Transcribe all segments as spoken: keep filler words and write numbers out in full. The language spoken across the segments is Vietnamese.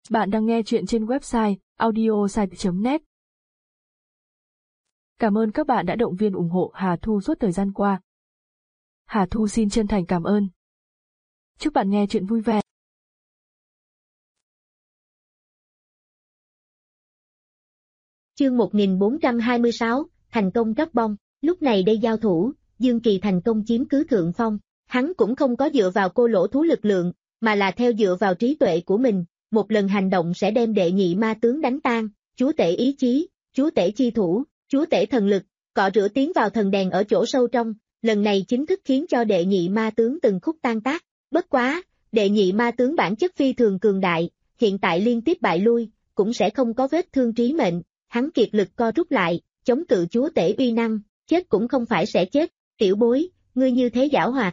Bạn đang nghe chuyện trên website audiosite chấm net. Cảm ơn các bạn đã động viên ủng hộ Hà Thu suốt thời gian qua. Hà Thu xin chân thành cảm ơn. Chúc bạn nghe chuyện vui vẻ. Chương một nghìn bốn trăm hai mươi sáu, thành công cắt bông. Lúc này đây giao thủ, Dương Kỳ thành công chiếm cứ thượng phong. Hắn cũng không có dựa vào cô lỗ thú lực lượng, mà là theo dựa vào trí tuệ của mình. Một lần hành động sẽ đem đệ nhị ma tướng đánh tan, chúa tể ý chí, chúa tể chi thủ, chúa tể thần lực, cọ rửa tiến vào thần đèn ở chỗ sâu trong, lần này chính thức khiến cho đệ nhị ma tướng từng khúc tan tác. Bất quá, đệ nhị ma tướng bản chất phi thường cường đại, hiện tại liên tiếp bại lui, cũng sẽ không có vết thương trí mệnh, hắn kiệt lực co rút lại, chống cự chúa tể uy năng, chết cũng không phải sẽ chết, tiểu bối, ngươi như thế giảo hoạt.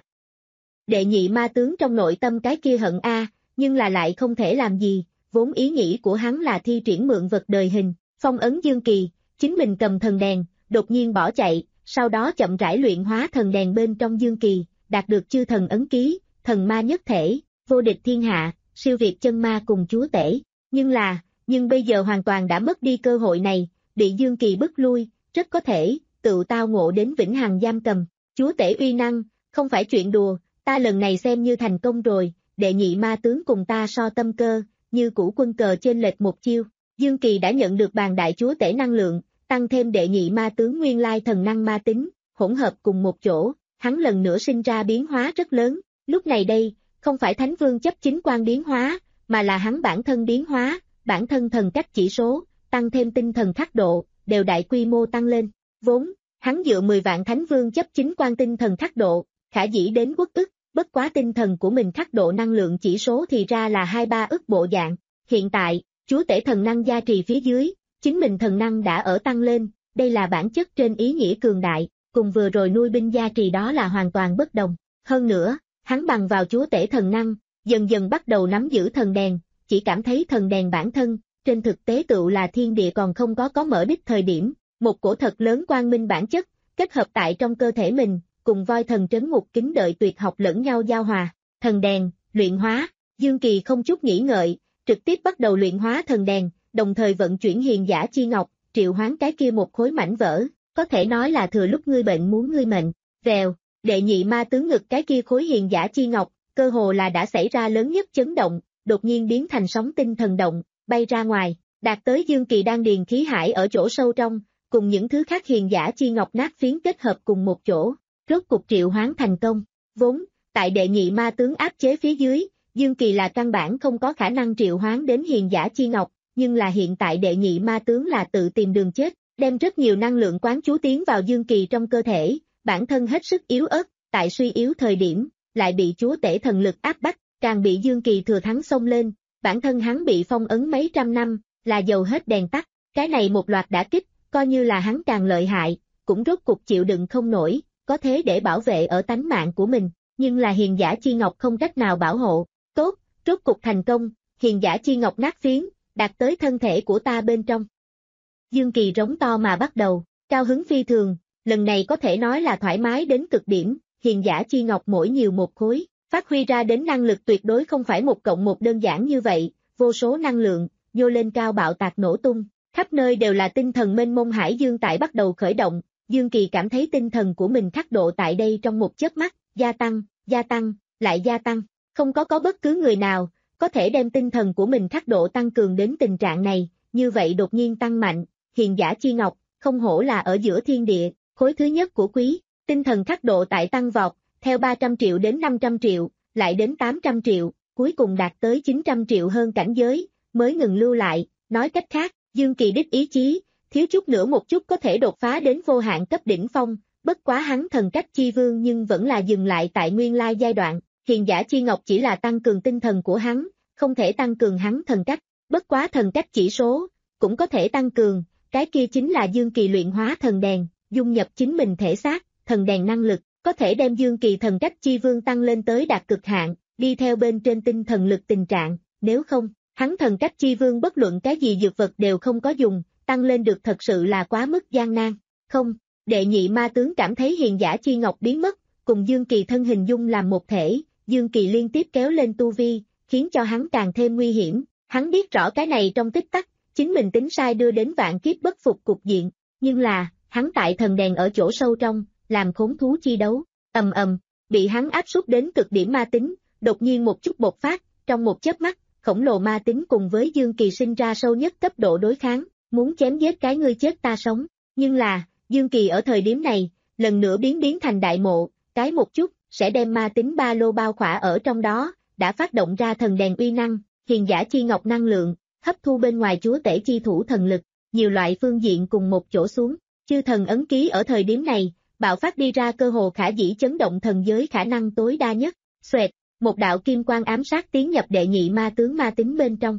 Đệ nhị ma tướng trong nội tâm cái kia hận a, nhưng là lại không thể làm gì, vốn ý nghĩ của hắn là thi triển mượn vật đời hình, phong ấn Dương Kỳ, chính mình cầm thần đèn, đột nhiên bỏ chạy, sau đó chậm rãi luyện hóa thần đèn bên trong Dương Kỳ, đạt được chư thần ấn ký, thần ma nhất thể, vô địch thiên hạ, siêu việt chân ma cùng chúa tể, nhưng là, nhưng bây giờ hoàn toàn đã mất đi cơ hội này, bị Dương Kỳ bức lui, rất có thể, tự tao ngộ đến vĩnh hằng giam cầm, chúa tể uy năng, không phải chuyện đùa, ta lần này xem như thành công rồi. Đệ nhị ma tướng cùng ta so tâm cơ, như củ quân cờ trên lệch một chiêu. Dương Kỳ đã nhận được bàn đại chúa tể năng lượng, tăng thêm đệ nhị ma tướng nguyên lai thần năng ma tính, hỗn hợp cùng một chỗ, hắn lần nữa sinh ra biến hóa rất lớn. Lúc này đây, không phải Thánh Vương chấp chính quan biến hóa, mà là hắn bản thân biến hóa, bản thân thần cách chỉ số, tăng thêm tinh thần khắc độ, đều đại quy mô tăng lên. Vốn, hắn dựa mười vạn Thánh Vương chấp chính quan tinh thần khắc độ, khả dĩ đến quốc ức. Bất quá tinh thần của mình khắc độ năng lượng chỉ số thì ra là hai ba ức bộ dạng. Hiện tại, chúa tể thần năng gia trì phía dưới, chính mình thần năng đã ở tăng lên, đây là bản chất trên ý nghĩa cường đại, cùng vừa rồi nuôi binh gia trì đó là hoàn toàn bất đồng. Hơn nữa, hắn bằng vào chúa tể thần năng, dần dần bắt đầu nắm giữ thần đèn, chỉ cảm thấy thần đèn bản thân, trên thực tế tựu là thiên địa còn không có có mở đích thời điểm, một cổ thật lớn quang minh bản chất, kết hợp tại trong cơ thể mình. Cùng voi thần trấn ngục kính đợi tuyệt học lẫn nhau giao hòa, thần đèn, luyện hóa, Dương Kỳ không chút nghĩ ngợi, trực tiếp bắt đầu luyện hóa thần đèn, đồng thời vận chuyển hiền giả chi ngọc, triệu hoán cái kia một khối mảnh vỡ, có thể nói là thừa lúc ngươi bệnh muốn ngươi mệnh, vèo, đệ nhị ma tướng ngực cái kia khối hiền giả chi ngọc, cơ hồ là đã xảy ra lớn nhất chấn động, đột nhiên biến thành sóng tinh thần động, bay ra ngoài, đạt tới Dương Kỳ đang điền khí hải ở chỗ sâu trong, cùng những thứ khác hiền giả chi ngọc nát phiến kết hợp cùng một chỗ. Rốt cục triệu hoán thành công, vốn, tại đệ nhị ma tướng áp chế phía dưới, Dương Kỳ là căn bản không có khả năng triệu hoán đến hiền giả chi ngọc, nhưng là hiện tại đệ nhị ma tướng là tự tìm đường chết, đem rất nhiều năng lượng quán chú tiến vào Dương Kỳ trong cơ thể, bản thân hết sức yếu ớt, tại suy yếu thời điểm, lại bị chúa tể thần lực áp bách, càng bị Dương Kỳ thừa thắng xông lên, bản thân hắn bị phong ấn mấy trăm năm, là dầu hết đèn tắt, cái này một loạt đả kích, coi như là hắn càng lợi hại, cũng rốt cục chịu đựng không nổi. Có thế để bảo vệ ở tánh mạng của mình, nhưng là hiền giả chi ngọc không cách nào bảo hộ. Tốt, rốt cục thành công, hiền giả chi ngọc nát phiến, đạt tới thân thể của ta bên trong. Dương Kỳ rống to mà bắt đầu, cao hứng phi thường, lần này có thể nói là thoải mái đến cực điểm, hiền giả chi ngọc mỗi nhiều một khối, phát huy ra đến năng lực tuyệt đối không phải một cộng một đơn giản như vậy, vô số năng lượng, nhô lên cao bạo tạc nổ tung, khắp nơi đều là tinh thần mênh mông hải dương tại bắt đầu khởi động. Dương Kỳ cảm thấy tinh thần của mình khắc độ tại đây trong một chớp mắt, gia tăng, gia tăng, lại gia tăng, không có có bất cứ người nào, có thể đem tinh thần của mình khắc độ tăng cường đến tình trạng này, như vậy đột nhiên tăng mạnh, hiền giả chi ngọc, không hổ là ở giữa thiên địa, khối thứ nhất của quý, tinh thần khắc độ tại tăng vọt, theo ba trăm triệu đến năm trăm triệu, lại đến tám trăm triệu, cuối cùng đạt tới chín trăm triệu hơn cảnh giới, mới ngừng lưu lại, nói cách khác, Dương Kỳ đích ý chí, thiếu chút nữa một chút có thể đột phá đến vô hạn cấp đỉnh phong, bất quá hắn thần cách chi vương nhưng vẫn là dừng lại tại nguyên lai giai đoạn, hiền giả chi ngọc chỉ là tăng cường tinh thần của hắn, không thể tăng cường hắn thần cách, bất quá thần cách chỉ số, cũng có thể tăng cường, cái kia chính là Dương Kỳ luyện hóa thần đèn, dung nhập chính mình thể xác, thần đèn năng lực, có thể đem Dương Kỳ thần cách chi vương tăng lên tới đạt cực hạn, đi theo bên trên tinh thần lực tình trạng, nếu không, hắn thần cách chi vương bất luận cái gì dược vật đều không có dùng. Tăng lên được thật sự là quá mức gian nan, không, đệ nhị ma tướng cảm thấy hiền giả chi ngọc biến mất, cùng Dương Kỳ thân hình dung làm một thể, Dương Kỳ liên tiếp kéo lên tu vi, khiến cho hắn càng thêm nguy hiểm, Hắn biết rõ cái này trong tích tắc, chính mình tính sai đưa đến vạn kiếp bất phục cục diện, nhưng là, hắn tại thần đèn ở chỗ sâu trong, làm khốn thú chi đấu, ầm ầm, bị hắn áp suất đến cực điểm ma tính, đột nhiên một chút bộc phát, trong một chớp mắt, khổng lồ ma tính cùng với Dương Kỳ sinh ra sâu nhất cấp độ đối kháng, muốn chém giết cái ngươi chết ta sống, nhưng là, Dương Kỳ ở thời điểm này, lần nữa biến biến thành đại mộ, cái một chút, sẽ đem ma tính ba lô bao khỏa ở trong đó, đã phát động ra thần đèn uy năng, hiền giả chi ngọc năng lượng, hấp thu bên ngoài chúa tể chi thủ thần lực, nhiều loại phương diện cùng một chỗ xuống, chư thần ấn ký ở thời điểm này, bạo phát đi ra cơ hồ khả dĩ chấn động thần giới khả năng tối đa nhất, xoẹt, một đạo kim quang ám sát tiến nhập đệ nhị ma tướng ma tính bên trong.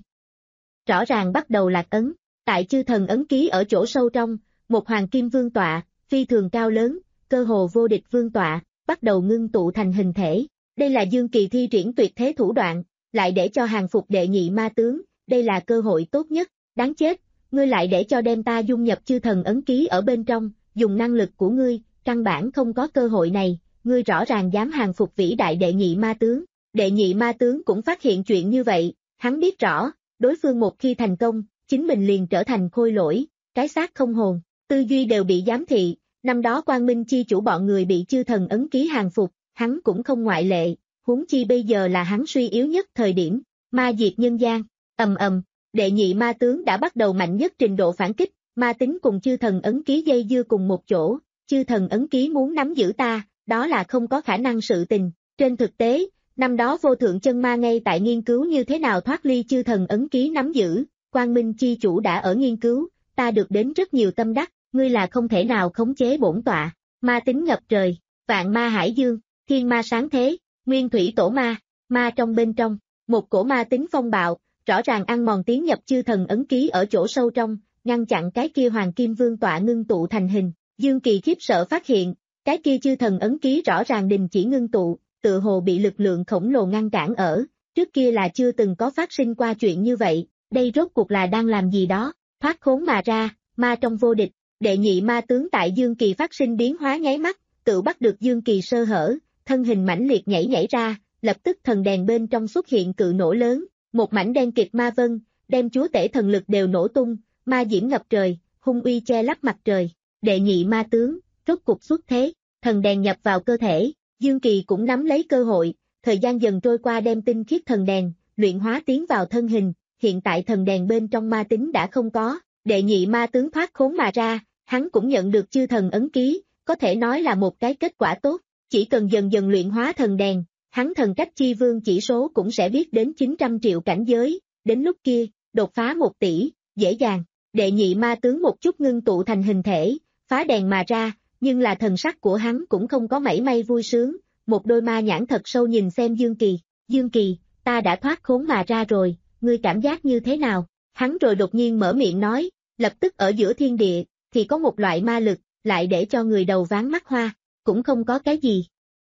Rõ ràng bắt đầu lạc ấn, tại chư thần ấn ký ở chỗ sâu trong, một hoàng kim vương tọa, phi thường cao lớn, cơ hồ vô địch vương tọa, bắt đầu ngưng tụ thành hình thể. Đây là Dương Kỳ thi triển tuyệt thế thủ đoạn, lại để cho hàng phục đệ nhị ma tướng, đây là cơ hội tốt nhất, đáng chết, ngươi lại để cho đem ta dung nhập chư thần ấn ký ở bên trong, dùng năng lực của ngươi, căn bản không có cơ hội này, ngươi rõ ràng dám hàng phục vĩ đại đệ nhị ma tướng. Đệ nhị ma tướng cũng phát hiện chuyện như vậy, hắn biết rõ, đối phương một khi thành công, chính mình liền trở thành khôi lỗi, cái xác không hồn, tư duy đều bị giám thị, năm đó Quang Minh chi chủ bọn người bị chư thần ấn ký hàng phục, hắn cũng không ngoại lệ, huống chi bây giờ là hắn suy yếu nhất thời điểm, ma diệt nhân gian, ầm ầm, đệ nhị ma tướng đã bắt đầu mạnh nhất trình độ phản kích, ma tính cùng chư thần ấn ký dây dưa cùng một chỗ, chư thần ấn ký muốn nắm giữ ta, đó là không có khả năng sự tình, trên thực tế, năm đó vô thượng chân ma ngay tại nghiên cứu như thế nào thoát ly chư thần ấn ký nắm giữ, Quang Minh chi chủ đã ở nghiên cứu, ta được đến rất nhiều tâm đắc, ngươi là không thể nào khống chế bổn tọa, ma tính ngập trời, vạn ma hải dương, thiên ma sáng thế, nguyên thủy tổ ma, ma trong bên trong, một cổ ma tính phong bạo, rõ ràng ăn mòn tiến nhập chư thần ấn ký ở chỗ sâu trong, ngăn chặn cái kia hoàng kim vương tọa ngưng tụ thành hình, Dương Kỳ khiếp sợ phát hiện, cái kia chư thần ấn ký rõ ràng đình chỉ ngưng tụ, tự hồ bị lực lượng khổng lồ ngăn cản ở, trước kia là chưa từng có phát sinh qua chuyện như vậy, đây rốt cuộc là đang làm gì đó, thoát khốn mà ra, ma trong vô địch, đệ nhị ma tướng tại Dương Kỳ phát sinh biến hóa nháy mắt, tự bắt được Dương Kỳ sơ hở, thân hình mãnh liệt nhảy nhảy ra, lập tức thần đèn bên trong xuất hiện cự nổ lớn, một mảnh đen kịt ma vân, đem chúa tể thần lực đều nổ tung, ma diễm ngập trời, hung uy che lấp mặt trời, đệ nhị ma tướng, rốt cục xuất thế, thần đèn nhập vào cơ thể, Dương Kỳ cũng nắm lấy cơ hội, thời gian dần trôi qua đem tinh khiết thần đèn, luyện hóa tiến vào thân hình, hiện tại thần đèn bên trong ma tính đã không có, đệ nhị ma tướng thoát khốn mà ra, hắn cũng nhận được chư thần ấn ký, có thể nói là một cái kết quả tốt, chỉ cần dần dần luyện hóa thần đèn, hắn thần cách chi vương chỉ số cũng sẽ biết đến chín trăm triệu cảnh giới, đến lúc kia, đột phá một tỷ, dễ dàng, đệ nhị ma tướng một chút ngưng tụ thành hình thể, phá đèn mà ra, nhưng là thần sắc của hắn cũng không có mảy may vui sướng, một đôi ma nhãn thật sâu nhìn xem Dương Kỳ, Dương Kỳ, ta đã thoát khốn mà ra rồi, ngươi cảm giác như thế nào, hắn rồi đột nhiên mở miệng nói, lập tức ở giữa thiên địa, thì có một loại ma lực, lại để cho người đầu váng mắt hoa, cũng không có cái gì.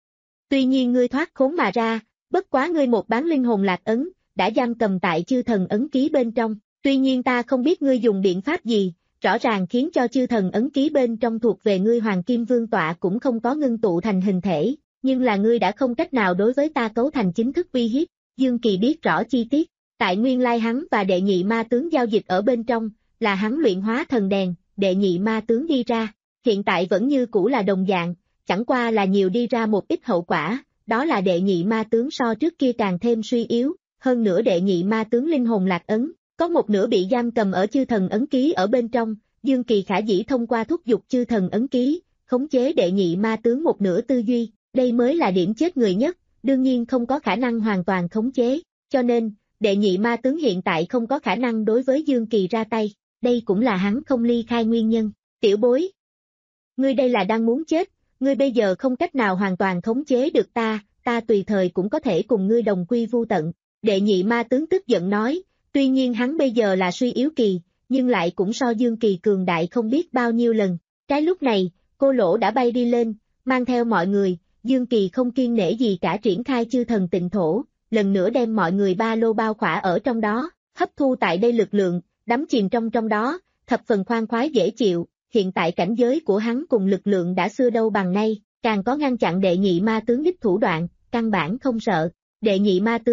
Tuy nhiên ngươi thoát khốn mà ra, bất quá ngươi một bán linh hồn lạc ấn, đã giam cầm tại chư thần ấn ký bên trong, tuy nhiên ta không biết ngươi dùng biện pháp gì, rõ ràng khiến cho chư thần ấn ký bên trong thuộc về ngươi hoàng kim vương tọa cũng không có ngưng tụ thành hình thể, nhưng là ngươi đã không cách nào đối với ta cấu thành chính thức uy hiếp, Dương Kỳ biết rõ chi tiết, tại nguyên lai hắn và đệ nhị ma tướng giao dịch ở bên trong, là hắn luyện hóa thần đèn, đệ nhị ma tướng đi ra, hiện tại vẫn như cũ là đồng dạng, chẳng qua là nhiều đi ra một ít hậu quả, đó là đệ nhị ma tướng so trước kia càng thêm suy yếu, hơn nữa đệ nhị ma tướng linh hồn lạc ấn, có một nửa bị giam cầm ở chư thần ấn ký ở bên trong, Dương Kỳ khả dĩ thông qua thúc giục chư thần ấn ký, khống chế đệ nhị ma tướng một nửa tư duy, đây mới là điểm chết người nhất, đương nhiên không có khả năng hoàn toàn khống chế, cho nên, đệ nhị ma tướng hiện tại không có khả năng đối với Dương Kỳ ra tay, đây cũng là hắn không ly khai nguyên nhân, tiểu bối. Ngươi đây là đang muốn chết, ngươi bây giờ không cách nào hoàn toàn khống chế được ta, ta tùy thời cũng có thể cùng ngươi đồng quy vu tận, đệ nhị ma tướng tức giận nói, tuy nhiên hắn bây giờ là suy yếu kỳ, nhưng lại cũng so Dương Kỳ cường đại không biết bao nhiêu lần, cái lúc này, cô lỗ đã bay đi lên, mang theo mọi người, Dương Kỳ không kiêng nể gì cả triển khai chư thần tịnh thổ, lần nữa đem mọi người ba lô bao khỏa ở trong đó, hấp thu tại đây lực lượng, đắm chìm trong trong đó, thập phần khoan khoái dễ chịu, hiện tại cảnh giới của hắn cùng lực lượng đã xưa đâu bằng nay, càng có ngăn chặn đệ nhị ma tướng đích thủ đoạn, căn bản không sợ, đệ nhị ma tướng,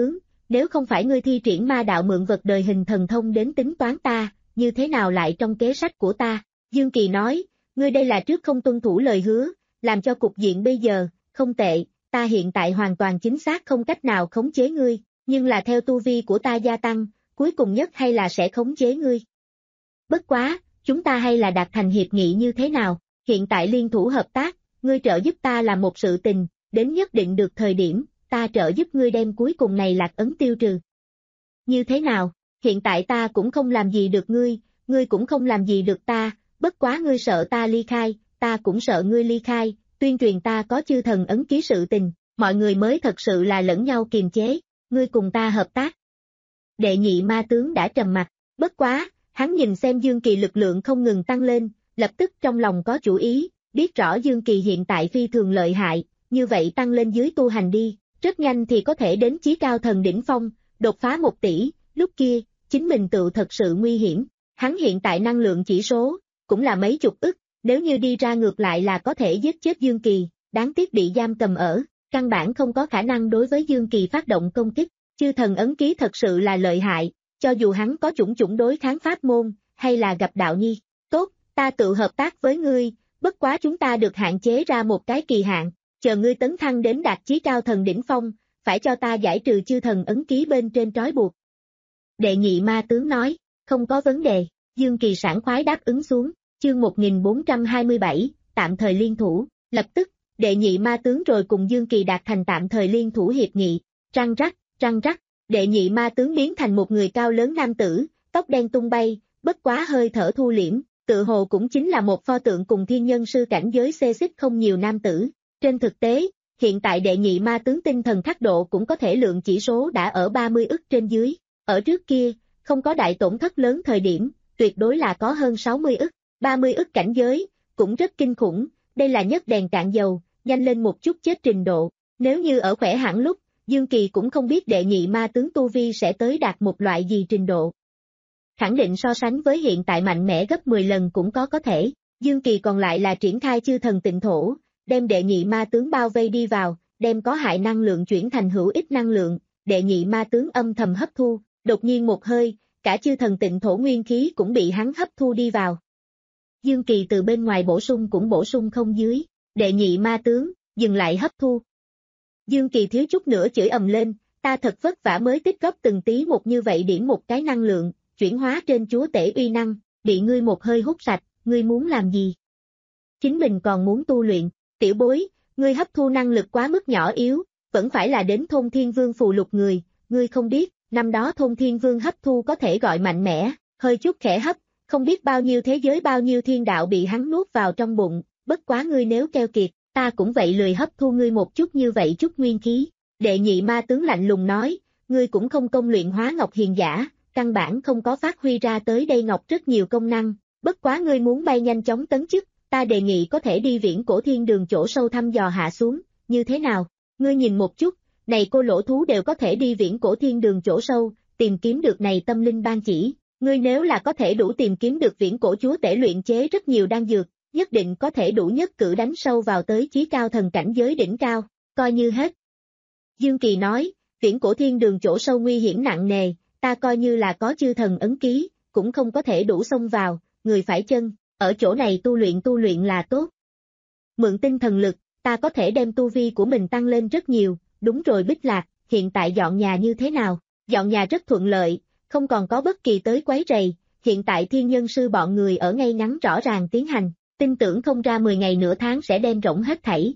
nếu không phải ngươi thi triển ma đạo mượn vật đời hình thần thông đến tính toán ta, như thế nào lại trong kế sách của ta? Dương Kỳ nói, ngươi đây là trước không tuân thủ lời hứa, làm cho cục diện bây giờ, không tệ, ta hiện tại hoàn toàn chính xác không cách nào khống chế ngươi, nhưng là theo tu vi của ta gia tăng, cuối cùng nhất hay là sẽ khống chế ngươi. Bất quá, chúng ta hay là đạt thành hiệp nghị như thế nào, hiện tại liên thủ hợp tác, ngươi trợ giúp ta làm một sự tình, đến nhất định được thời điểm, ta trợ giúp ngươi đem cuối cùng này lạc ấn tiêu trừ. Như thế nào, hiện tại ta cũng không làm gì được ngươi, ngươi cũng không làm gì được ta, bất quá ngươi sợ ta ly khai, ta cũng sợ ngươi ly khai, tuyên truyền ta có chư thần ấn ký sự tình, mọi người mới thật sự là lẫn nhau kiềm chế, ngươi cùng ta hợp tác. Đệ nhị ma tướng đã trầm mặt, bất quá, hắn nhìn xem Dương Kỳ lực lượng không ngừng tăng lên, lập tức trong lòng có chủ ý, biết rõ Dương Kỳ hiện tại phi thường lợi hại, như vậy tăng lên dưới tu hành đi, rất nhanh thì có thể đến chí cao thần đỉnh phong, đột phá một tỷ, lúc kia, chính mình tự thật sự nguy hiểm, hắn hiện tại năng lượng chỉ số, cũng là mấy chục ức, nếu như đi ra ngược lại là có thể giết chết Dương Kỳ, đáng tiếc bị giam cầm ở, căn bản không có khả năng đối với Dương Kỳ phát động công kích, chư thần ấn ký thật sự là lợi hại, cho dù hắn có chủng chủng đối kháng pháp môn, hay là gặp đạo nhi, tốt, ta tự hợp tác với ngươi, bất quá chúng ta được hạn chế ra một cái kỳ hạn, chờ ngươi tấn thăng đến đạt chí cao thần đỉnh phong, phải cho ta giải trừ chư thần ấn ký bên trên trói buộc. Đệ nhị ma tướng nói, không có vấn đề, Dương Kỳ sảng khoái đáp ứng xuống, chương một nghìn bốn trăm hai mươi bảy, tạm thời liên thủ, lập tức, đệ nhị ma tướng rồi cùng Dương Kỳ đạt thành tạm thời liên thủ hiệp nghị, răng rắc, răng rắc, đệ nhị ma tướng biến thành một người cao lớn nam tử, tóc đen tung bay, bất quá hơi thở thu liễm, tự hồ cũng chính là một pho tượng cùng thiên nhân sư cảnh giới xê xích không nhiều nam tử. Trên thực tế, hiện tại đệ nhị ma tướng tinh thần khắc độ cũng có thể lượng chỉ số đã ở ba mươi ức trên dưới, ở trước kia, không có đại tổn thất lớn thời điểm, tuyệt đối là có hơn sáu mươi ức, ba mươi ức cảnh giới, cũng rất kinh khủng, đây là nhất đèn cạn dầu, nhanh lên một chút chết trình độ, nếu như ở khỏe hẳn lúc, Dương Kỳ cũng không biết đệ nhị ma tướng tu vi sẽ tới đạt một loại gì trình độ. Khẳng định so sánh với hiện tại mạnh mẽ gấp mười lần cũng có có thể, Dương Kỳ còn lại là triển khai chư thần tịnh thổ, đem đệ nhị ma tướng bao vây đi vào, đem có hại năng lượng chuyển thành hữu ích năng lượng, đệ nhị ma tướng âm thầm hấp thu, đột nhiên một hơi, cả chư thần tịnh thổ nguyên khí cũng bị hắn hấp thu đi vào. Dương Kỳ từ bên ngoài bổ sung cũng bổ sung không dưới, đệ nhị ma tướng, dừng lại hấp thu. Dương Kỳ thiếu chút nữa chửi ầm lên, ta thật vất vả mới tích góp từng tí một như vậy điểm một cái năng lượng, chuyển hóa trên chúa tể uy năng, bị ngươi một hơi hút sạch, ngươi muốn làm gì? Chính mình còn muốn tu luyện, tiểu bối, ngươi hấp thu năng lực quá mức nhỏ yếu, vẫn phải là đến thôn thiên vương phù lục người, ngươi không biết, năm đó thôn thiên vương hấp thu có thể gọi mạnh mẽ, hơi chút khẽ hấp, không biết bao nhiêu thế giới bao nhiêu thiên đạo bị hắn nuốt vào trong bụng, bất quá ngươi nếu keo kiệt, ta cũng vậy lười hấp thu ngươi một chút như vậy chút nguyên khí. Đệ nhị ma tướng lạnh lùng nói, ngươi cũng không công luyện hóa ngọc hiền giả, căn bản không có phát huy ra tới đây ngọc rất nhiều công năng, bất quá ngươi muốn bay nhanh chóng tấn chức, ta đề nghị có thể đi viễn cổ thiên đường chỗ sâu thăm dò hạ xuống, như thế nào? Ngươi nhìn một chút, này cô lỗ thú đều có thể đi viễn cổ thiên đường chỗ sâu, tìm kiếm được này tâm linh ban chỉ, ngươi nếu là có thể đủ tìm kiếm được viễn cổ chúa tể luyện chế rất nhiều đan dược, nhất định có thể đủ nhất cử đánh sâu vào tới chí cao thần cảnh giới đỉnh cao, coi như hết. Dương Kỳ nói, viễn cổ thiên đường chỗ sâu nguy hiểm nặng nề, ta coi như là có chư thần ấn ký, cũng không có thể đủ xông vào, người phải chân, ở chỗ này tu luyện tu luyện là tốt. Mượn tinh thần lực, ta có thể đem tu vi của mình tăng lên rất nhiều, đúng rồi Bích Lạc, hiện tại dọn nhà như thế nào? Dọn nhà rất thuận lợi, không còn có bất kỳ tới quấy rầy, hiện tại thiên nhân sư bọn người ở ngay ngắn rõ ràng tiến hành, tin tưởng không ra mười ngày nửa tháng sẽ đem rỗng hết thảy.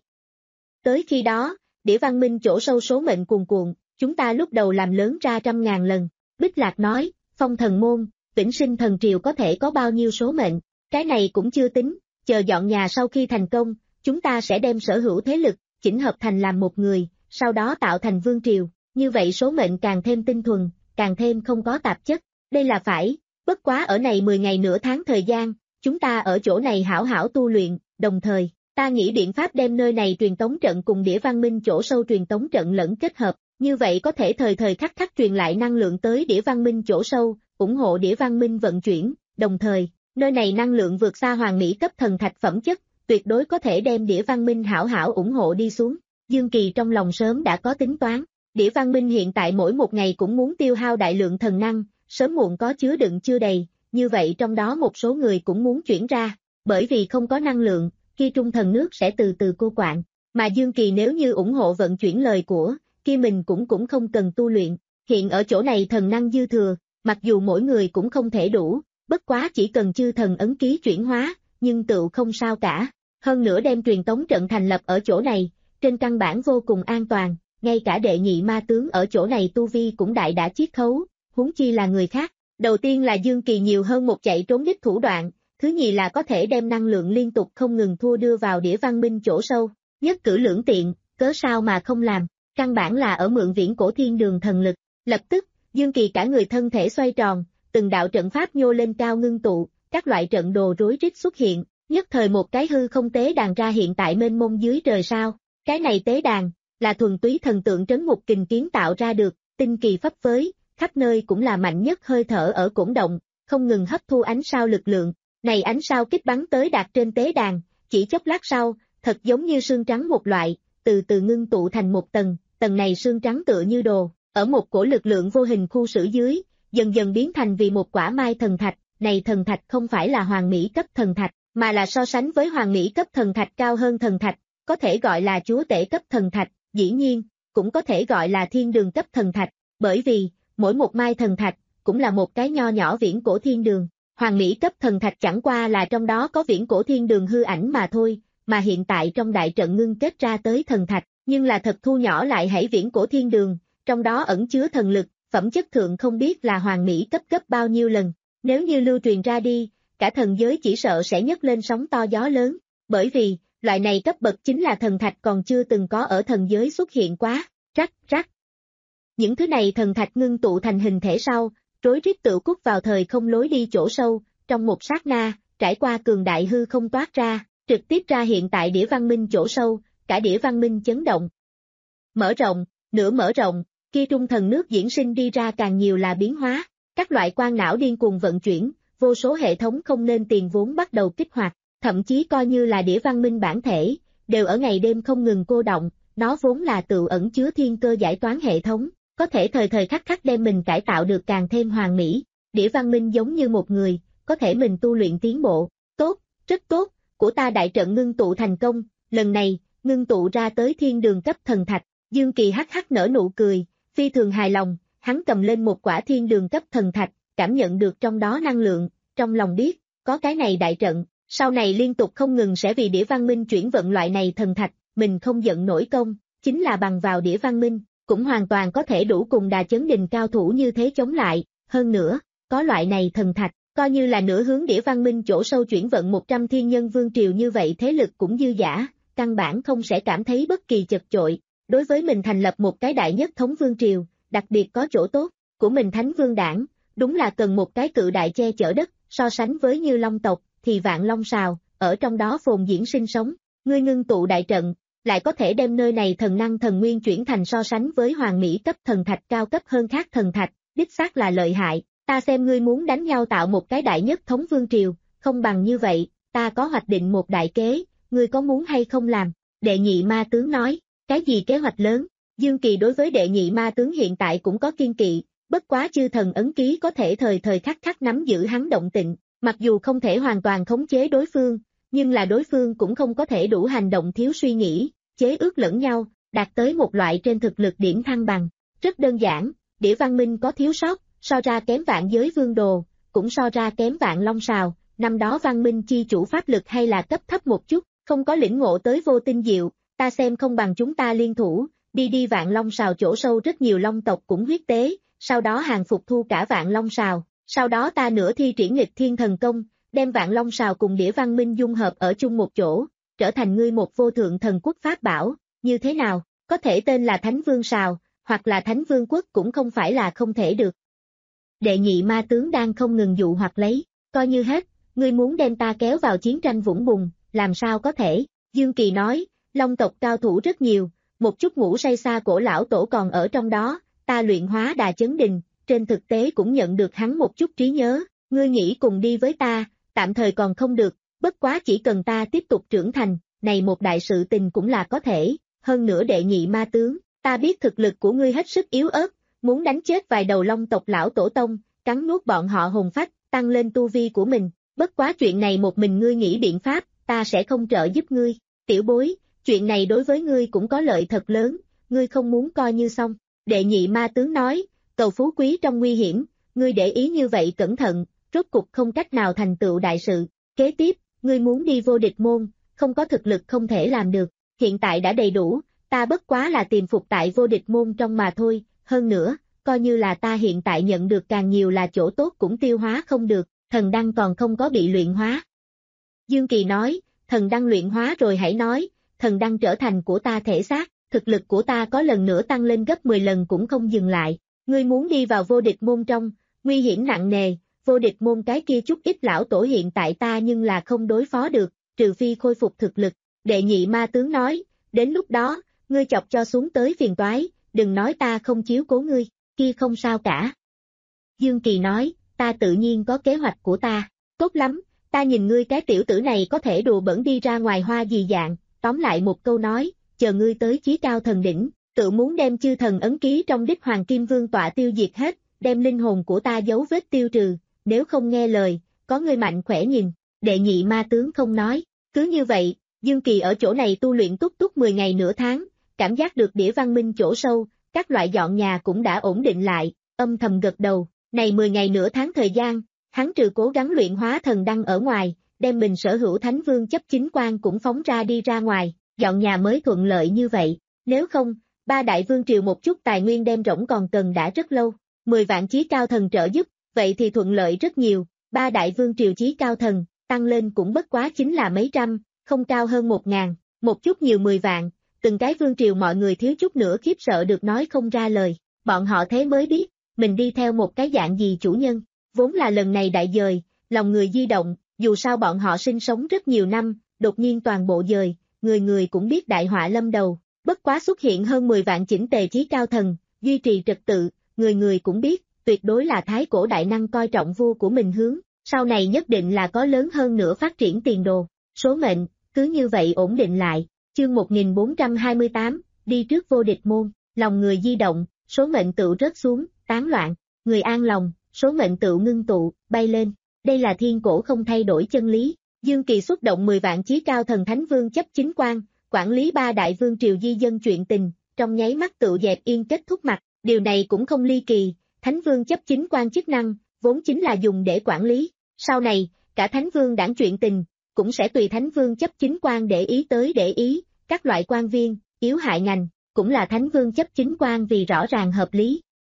Tới khi đó, đĩa văn minh chỗ sâu số mệnh cuồn cuộn, chúng ta lúc đầu làm lớn ra trăm ngàn lần. Bích Lạc nói, phong thần môn, vĩnh sinh thần triều có thể có bao nhiêu số mệnh, cái này cũng chưa tính, chờ dọn nhà sau khi thành công, chúng ta sẽ đem sở hữu thế lực, chỉnh hợp thành làm một người, sau đó tạo thành vương triều, như vậy số mệnh càng thêm tinh thuần, càng thêm không có tạp chất, đây là phải, bất quá ở này mười ngày nửa tháng thời gian, chúng ta ở chỗ này hảo hảo tu luyện, đồng thời, ta nghĩ biện pháp đem nơi này truyền tống trận cùng đĩa văn minh chỗ sâu truyền tống trận lẫn kết hợp, như vậy có thể thời thời khắc khắc truyền lại năng lượng tới đĩa văn minh chỗ sâu, ủng hộ đĩa văn minh vận chuyển, đồng thời, nơi này năng lượng vượt xa hoàng mỹ cấp thần thạch phẩm chất, tuyệt đối có thể đem đĩa văn minh hảo hảo ủng hộ đi xuống. Dương Kỳ trong lòng sớm đã có tính toán, Đĩa văn minh hiện tại mỗi một ngày cũng muốn tiêu hao đại lượng thần năng, sớm muộn có chứa đựng chưa đầy, như vậy trong đó một số người cũng muốn chuyển ra, bởi vì không có năng lượng, khi trung thần nước sẽ từ từ cô quạng, mà Dương Kỳ nếu như ủng hộ vận chuyển lời của, kia mình cũng cũng không cần tu luyện, hiện ở chỗ này thần năng dư thừa, mặc dù mỗi người cũng không thể đủ, bất quá chỉ cần chư thần ấn ký chuyển hóa, nhưng tựu không sao cả, hơn nữa đem truyền tống trận thành lập ở chỗ này, trên căn bản vô cùng an toàn, ngay cả đệ nhị ma tướng ở chỗ này tu vi cũng đại đã chiết khấu, huống chi là người khác. Đầu tiên là Dương Kỳ nhiều hơn một chạy trốn đích thủ đoạn, thứ nhì là có thể đem năng lượng liên tục không ngừng thua đưa vào đĩa văn minh chỗ sâu, nhất cử lưỡng tiện, cớ sao mà không làm, căn bản là ở mượn viễn cổ thiên đường thần lực, lập tức, Dương Kỳ cả người thân thể xoay tròn, từng đạo trận pháp nhô lên cao ngưng tụ, các loại trận đồ rối rít xuất hiện, nhất thời một cái hư không tế đàn ra hiện tại mênh mông dưới trời sao, cái này tế đàn, là thuần túy thần tượng trấn ngục kình kiến tạo ra được, tinh kỳ phấp phới, khắp nơi cũng là mạnh nhất hơi thở ở cổn động, không ngừng hấp thu ánh sao lực lượng, này ánh sao kích bắn tới đạt trên tế đàn, chỉ chốc lát sau, thật giống như sương trắng một loại, từ từ ngưng tụ thành một tầng, tầng này sương trắng tựa như đồ, ở một cổ lực lượng vô hình khu xử dưới, dần dần biến thành vì một quả mai thần thạch, này thần thạch không phải là hoàng mỹ cấp thần thạch, mà là so sánh với hoàng mỹ cấp thần thạch cao hơn thần thạch, có thể gọi là chúa tể cấp thần thạch, dĩ nhiên, cũng có thể gọi là thiên đường cấp thần thạch, bởi vì, mỗi một mai thần thạch, cũng là một cái nho nhỏ viễn cổ thiên đường, hoàng mỹ cấp thần thạch chẳng qua là trong đó có viễn cổ thiên đường hư ảnh mà thôi, mà hiện tại trong đại trận ngưng kết ra tới thần thạch, nhưng là thật thu nhỏ lại hãy viễn cổ thiên đường, trong đó ẩn chứa thần lực, phẩm chất thượng không biết là hoàng mỹ cấp gấp bao nhiêu lần, nếu như lưu truyền ra đi, cả thần giới chỉ sợ sẽ nhấc lên sóng to gió lớn, bởi vì, loại này cấp bậc chính là thần thạch còn chưa từng có ở thần giới xuất hiện quá, rắc rắc. Những thứ này thần thạch ngưng tụ thành hình thể sau, rối rít tự cút vào thời không lối đi chỗ sâu, trong một sát na, trải qua cường đại hư không toát ra, trực tiếp ra hiện tại đĩa văn minh chỗ sâu, cả đĩa văn minh chấn động. Mở rộng, nửa mở rộng, kia trung thần nước diễn sinh đi ra càng nhiều là biến hóa, các loại quang não điên cuồng vận chuyển, vô số hệ thống không nên tiền vốn bắt đầu kích hoạt, thậm chí coi như là đĩa văn minh bản thể, đều ở ngày đêm không ngừng cô động, nó vốn là tự ẩn chứa thiên cơ giải toán hệ thống, có thể thời thời khắc khắc đem mình cải tạo được càng thêm hoàn mỹ, đĩa văn minh giống như một người, có thể mình tu luyện tiến bộ, tốt, rất tốt, của ta đại trận ngưng tụ thành công, lần này, ngưng tụ ra tới thiên đường cấp thần thạch, Dương Kỳ hắc hắc nở nụ cười, phi thường hài lòng, hắn cầm lên một quả thiên đường cấp thần thạch, cảm nhận được trong đó năng lượng, trong lòng biết, có cái này đại trận, sau này liên tục không ngừng sẽ vì đĩa văn minh chuyển vận loại này thần thạch, mình không giận nổi công, chính là bằng vào đĩa văn minh, cũng hoàn toàn có thể đủ cùng Đà Chấn Đình cao thủ như thế chống lại, hơn nữa, có loại này thần thạch, coi như là nửa hướng đĩa văn minh chỗ sâu chuyển vận một trăm thiên nhân vương triều như vậy thế lực cũng dư dả, căn bản không sẽ cảm thấy bất kỳ chật chội, đối với mình thành lập một cái đại nhất thống vương triều, đặc biệt có chỗ tốt, của mình thánh vương đảng, đúng là cần một cái cự đại che chở đất, so sánh với như long tộc, thì vạn long sào, ở trong đó phồn diễn sinh sống, ngươi ngưng tụ đại trận, lại có thể đem nơi này thần năng thần nguyên chuyển thành so sánh với hoàng mỹ cấp thần thạch cao cấp hơn khác thần thạch, đích xác là lợi hại, ta xem ngươi muốn đánh nhau tạo một cái đại nhất thống vương triều, không bằng như vậy, ta có hoạch định một đại kế, ngươi có muốn hay không làm, đệ nhị ma tướng nói, cái gì kế hoạch lớn, Dương Kỳ đối với đệ nhị ma tướng hiện tại cũng có kiên kỵ, bất quá chư thần ấn ký có thể thời thời khắc khắc nắm giữ hắn động tĩnh, mặc dù không thể hoàn toàn khống chế đối phương, nhưng là đối phương cũng không có thể đủ hành động thiếu suy nghĩ, chế ước lẫn nhau, đạt tới một loại trên thực lực điểm thăng bằng. Rất đơn giản, đĩa văn minh có thiếu sót, so ra kém vạn giới vương đồ, cũng so ra kém vạn long sào, năm đó văn minh chi chủ pháp lực hay là cấp thấp một chút, không có lĩnh ngộ tới vô tinh diệu, ta xem không bằng chúng ta liên thủ, đi đi vạn long sào chỗ sâu rất nhiều long tộc cũng huyết tế, sau đó hàng phục thu cả vạn long sào, sau đó ta nửa thi triển nghịch thiên thần công, đem vạn long sào cùng đĩa văn minh dung hợp ở chung một chỗ, trở thành ngươi một vô thượng thần quốc pháp bảo, như thế nào, có thể tên là Thánh Vương Sào, hoặc là Thánh Vương Quốc cũng không phải là không thể được. Đệ nhị ma tướng đang không ngừng dụ hoặc lấy, coi như hết, ngươi muốn đem ta kéo vào chiến tranh vũng bùn, làm sao có thể, Dương Kỳ nói, long tộc cao thủ rất nhiều, một chút ngủ say xa cổ lão tổ còn ở trong đó, ta luyện hóa Đà Chấn Đình, trên thực tế cũng nhận được hắn một chút trí nhớ, ngươi nghĩ cùng đi với ta, tạm thời còn không được, bất quá chỉ cần ta tiếp tục trưởng thành, này một đại sự tình cũng là có thể, hơn nữa đệ nhị ma tướng, ta biết thực lực của ngươi hết sức yếu ớt, muốn đánh chết vài đầu long tộc lão tổ tông, cắn nuốt bọn họ hồn phách, tăng lên tu vi của mình, bất quá chuyện này một mình ngươi nghĩ biện pháp, ta sẽ không trợ giúp ngươi, tiểu bối, chuyện này đối với ngươi cũng có lợi thật lớn, ngươi không muốn coi như xong, đệ nhị ma tướng nói, cầu phú quý trong nguy hiểm, ngươi để ý như vậy cẩn thận, rốt cục không cách nào thành tựu đại sự, kế tiếp, ngươi muốn đi vô địch môn, không có thực lực không thể làm được, hiện tại đã đầy đủ, ta bất quá là tìm phục tại vô địch môn trong mà thôi, hơn nữa, coi như là ta hiện tại nhận được càng nhiều là chỗ tốt cũng tiêu hóa không được, thần đăng còn không có bị luyện hóa. Dương Kỳ nói, thần đăng luyện hóa rồi hãy nói, thần đăng trở thành của ta thể xác, thực lực của ta có lần nữa tăng lên gấp mười lần cũng không dừng lại, ngươi muốn đi vào vô địch môn trong, nguy hiểm nặng nề, vô địch môn cái kia chút ít lão tổ hiện tại ta nhưng là không đối phó được, trừ phi khôi phục thực lực, đệ nhị ma tướng nói, đến lúc đó, ngươi chọc cho xuống tới phiền toái, đừng nói ta không chiếu cố ngươi, kia không sao cả. Dương Kỳ nói, ta tự nhiên có kế hoạch của ta, tốt lắm, ta nhìn ngươi cái tiểu tử này có thể đùa bẩn đi ra ngoài hoa gì dạng, tóm lại một câu nói, chờ ngươi tới chí cao thần đỉnh, tự muốn đem chư thần ấn ký trong đích hoàng kim vương tọa tiêu diệt hết, đem linh hồn của ta dấu vết tiêu trừ, nếu không nghe lời, có ngươi mạnh khỏe nhìn, đệ nhị ma tướng không nói, cứ như vậy, Dương Kỳ ở chỗ này tu luyện túc túc mười ngày nửa tháng, cảm giác được đĩa văn minh chỗ sâu, các loại dọn nhà cũng đã ổn định lại, âm thầm gật đầu, này mười ngày nửa tháng thời gian, hắn trừ cố gắng luyện hóa thần đăng ở ngoài, đem mình sở hữu thánh vương chấp chính quan cũng phóng ra đi ra ngoài, dọn nhà mới thuận lợi như vậy, nếu không, ba đại vương triều một chút tài nguyên đem rỗng còn cần đã rất lâu, mười vạn chí cao thần trợ giúp, vậy thì thuận lợi rất nhiều, ba đại vương triều chí cao thần, tăng lên cũng bất quá chính là mấy trăm, không cao hơn một ngàn, một chút nhiều mười vạn, từng cái vương triều mọi người thiếu chút nữa khiếp sợ được nói không ra lời, bọn họ thế mới biết, mình đi theo một cái dạng gì chủ nhân, vốn là lần này đại dời, lòng người di động, dù sao bọn họ sinh sống rất nhiều năm, đột nhiên toàn bộ dời, người người cũng biết đại họa lâm đầu, bất quá xuất hiện hơn mười vạn chỉnh tề chí cao thần, duy trì trật tự, người người cũng biết, tuyệt đối là thái cổ đại năng coi trọng vua của mình hướng, sau này nhất định là có lớn hơn nữa phát triển tiền đồ, số mệnh, cứ như vậy ổn định lại, chương một nghìn bốn trăm hai mươi tám, đi trước vô địch môn, lòng người di động, số mệnh tựu rớt xuống, tán loạn, người an lòng, số mệnh tựu ngưng tụ, bay lên, đây là thiên cổ không thay đổi chân lý, Dương Kỳ xuất động mười vạn chí cao thần thánh vương chấp chính quan, quản lý ba đại vương triều di dân chuyện tình, trong nháy mắt tựu dẹp yên kết thúc mặt, điều này cũng không ly kỳ, thánh vương chấp chính quan chức năng, vốn chính là dùng để quản lý, sau này, cả thánh vương đảng chuyện tình, cũng sẽ tùy thánh vương chấp chính quan để ý tới để ý, các loại quan viên, yếu hại ngành, cũng là thánh vương chấp chính quan vì rõ ràng hợp lý.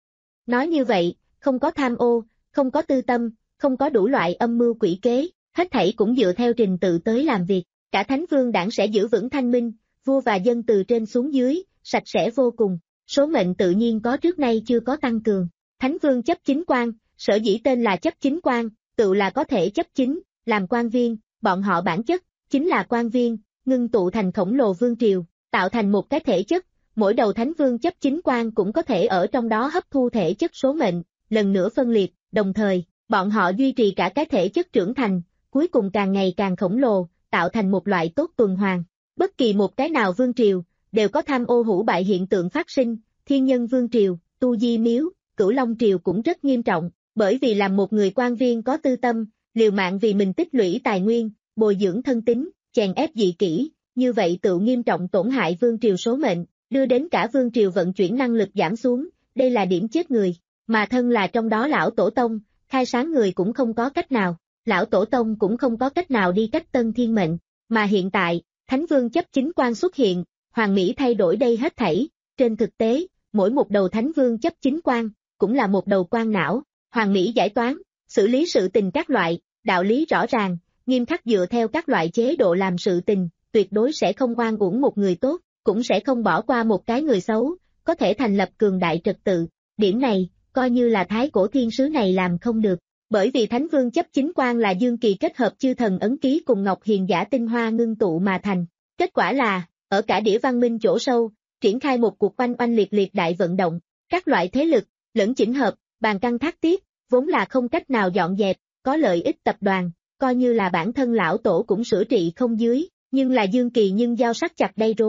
Nói như vậy, không có tham ô, không có tư tâm, không có đủ loại âm mưu quỷ kế, hết thảy cũng dựa theo trình tự tới làm việc, cả thánh vương đảng sẽ giữ vững thanh minh, vua và dân từ trên xuống dưới, sạch sẽ vô cùng, số mệnh tự nhiên có trước nay chưa có tăng cường. Thánh vương chấp chính quan, sở dĩ tên là chấp chính quan, tự là có thể chấp chính, làm quan viên, bọn họ bản chất, chính là quan viên, ngưng tụ thành khổng lồ vương triều, tạo thành một cái thể chất, mỗi đầu thánh vương chấp chính quan cũng có thể ở trong đó hấp thu thể chất số mệnh, lần nữa phân liệt, đồng thời, bọn họ duy trì cả cái thể chất trưởng thành, cuối cùng càng ngày càng khổng lồ, tạo thành một loại tốt tuần hoàn. Bất kỳ một cái nào vương triều, đều có tham ô hủ bại hiện tượng phát sinh, thiên nhân vương triều, tu di miếu, cửu long triều cũng rất nghiêm trọng, bởi vì làm một người quan viên có tư tâm, liều mạng vì mình tích lũy tài nguyên, bồi dưỡng thân tín, chèn ép dị kỷ, như vậy tự nghiêm trọng tổn hại vương triều số mệnh, đưa đến cả vương triều vận chuyển năng lực giảm xuống, đây là điểm chết người, mà thân là trong đó lão tổ tông, khai sáng người cũng không có cách nào, lão tổ tông cũng không có cách nào đi cách tân thiên mệnh, mà hiện tại, thánh vương chấp chính quan xuất hiện, hoàng mỹ thay đổi đây hết thảy, trên thực tế, mỗi một đầu thánh vương chấp chính quan, cũng là một đầu quan não, hoàng mỹ giải toán, xử lý sự tình các loại, đạo lý rõ ràng, nghiêm khắc dựa theo các loại chế độ làm sự tình, tuyệt đối sẽ không oan uổng một người tốt, cũng sẽ không bỏ qua một cái người xấu, có thể thành lập cường đại trật tự, điểm này, coi như là thái cổ thiên sứ này làm không được, bởi vì thánh vương chấp chính quan là Dương Kỳ kết hợp chư thần ấn ký cùng Ngọc Hiền giả tinh hoa ngưng tụ mà thành, kết quả là, ở cả đĩa văn minh chỗ sâu, triển khai một cuộc oanh oanh liệt liệt đại vận động, các loại thế lực, lẫn chỉnh hợp, bàn căng thác tiếp, vốn là không cách nào dọn dẹp, có lợi ích tập đoàn, coi như là bản thân lão tổ cũng sửa trị không dưới, nhưng là Dương Kỳ nhưng giao sắc chặt đây rối,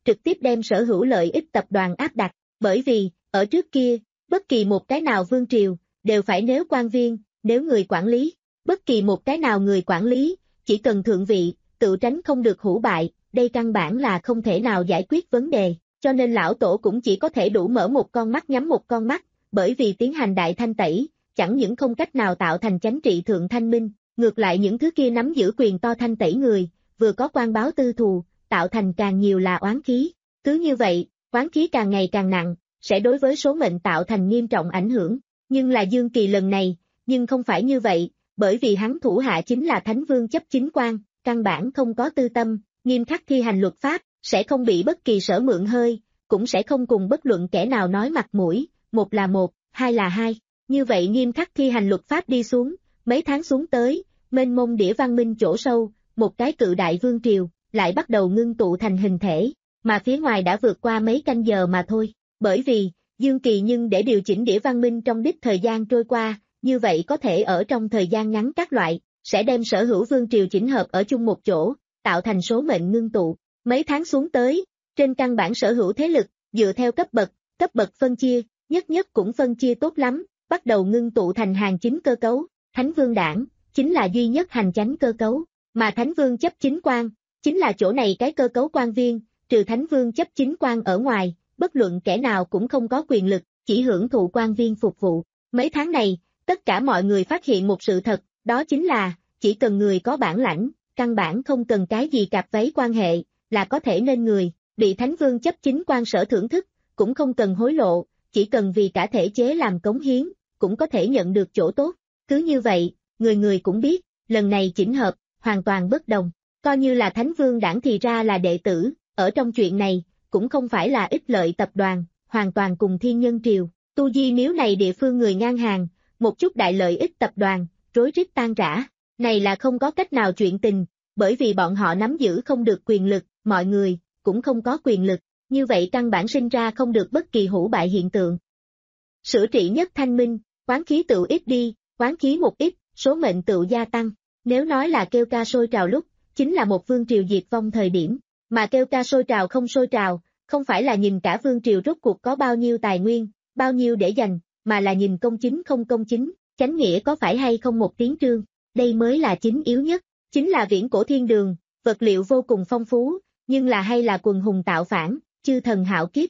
trực tiếp đem sở hữu lợi ích tập đoàn áp đặt, bởi vì, ở trước kia, bất kỳ một cái nào vương triều, đều phải nếu quan viên, nếu người quản lý, bất kỳ một cái nào người quản lý, chỉ cần thượng vị, tự tránh không được hủ bại, đây căn bản là không thể nào giải quyết vấn đề, cho nên lão tổ cũng chỉ có thể đủ mở một con mắt nhắm một con mắt, bởi vì tiến hành đại thanh tẩy, chẳng những không cách nào tạo thành chánh trị thượng thanh minh, ngược lại những thứ kia nắm giữ quyền to thanh tẩy người, vừa có quan báo tư thù, tạo thành càng nhiều là oán khí, cứ như vậy, oán khí càng ngày càng nặng, sẽ đối với số mệnh tạo thành nghiêm trọng ảnh hưởng, nhưng là Dương Kỳ lần này, nhưng không phải như vậy, bởi vì hắn thủ hạ chính là Thánh Vương chấp chính quan, căn bản không có tư tâm, nghiêm khắc thi hành luật pháp, sẽ không bị bất kỳ sở mượn hơi, cũng sẽ không cùng bất luận kẻ nào nói mặt mũi, một là một, hai là hai, như vậy nghiêm khắc thi hành luật pháp đi xuống, mấy tháng xuống tới, mênh mông đĩa văn minh chỗ sâu, một cái cự đại vương triều, lại bắt đầu ngưng tụ thành hình thể, mà phía ngoài đã vượt qua mấy canh giờ mà thôi, bởi vì, Dương Kỳ nhưng để điều chỉnh đĩa văn minh trong đích thời gian trôi qua, như vậy có thể ở trong thời gian ngắn các loại, sẽ đem sở hữu vương triều chỉnh hợp ở chung một chỗ, tạo thành số mệnh ngưng tụ, mấy tháng xuống tới, trên căn bản sở hữu thế lực, dựa theo cấp bậc, cấp bậc phân chia, nhất nhất cũng phân chia tốt lắm, bắt đầu ngưng tụ thành hàng chính cơ cấu, Thánh Vương đảng, chính là duy nhất hành chánh cơ cấu, mà Thánh Vương chấp chính quan, chính là chỗ này cái cơ cấu quan viên, trừ Thánh Vương chấp chính quan ở ngoài, bất luận kẻ nào cũng không có quyền lực, chỉ hưởng thụ quan viên phục vụ. Mấy tháng này, tất cả mọi người phát hiện một sự thật, đó chính là, chỉ cần người có bản lãnh, căn bản không cần cái gì cạp váy quan hệ, là có thể nên người, bị Thánh Vương chấp chính quan sở thưởng thức, cũng không cần hối lộ, chỉ cần vì cả thể chế làm cống hiến, cũng có thể nhận được chỗ tốt. Cứ như vậy, người người cũng biết, lần này chỉnh hợp, hoàn toàn bất đồng, coi như là Thánh Vương đảng thì ra là đệ tử, ở trong chuyện này, cũng không phải là ích lợi tập đoàn, hoàn toàn cùng Thiên Nhân Triều, tu di miếu này địa phương người ngang hàng, một chút đại lợi ích tập đoàn, rối rít tan rã, này là không có cách nào chuyện tình, bởi vì bọn họ nắm giữ không được quyền lực, mọi người, cũng không có quyền lực, như vậy căn bản sinh ra không được bất kỳ hủ bại hiện tượng. Sửa trị nhất thanh minh, oán khí tự ít đi, oán khí một ít, số mệnh tự gia tăng, nếu nói là kêu ca sôi trào lúc, chính là một vương triều diệt vong thời điểm, mà kêu ca sôi trào không sôi trào, không phải là nhìn cả vương triều rốt cuộc có bao nhiêu tài nguyên, bao nhiêu để dành, mà là nhìn công chính không công chính, chánh nghĩa có phải hay không một tiếng trương, đây mới là chính yếu nhất, chính là viễn cổ thiên đường, vật liệu vô cùng phong phú, nhưng là hay là quần hùng tạo phản, chư thần hạo kiếp.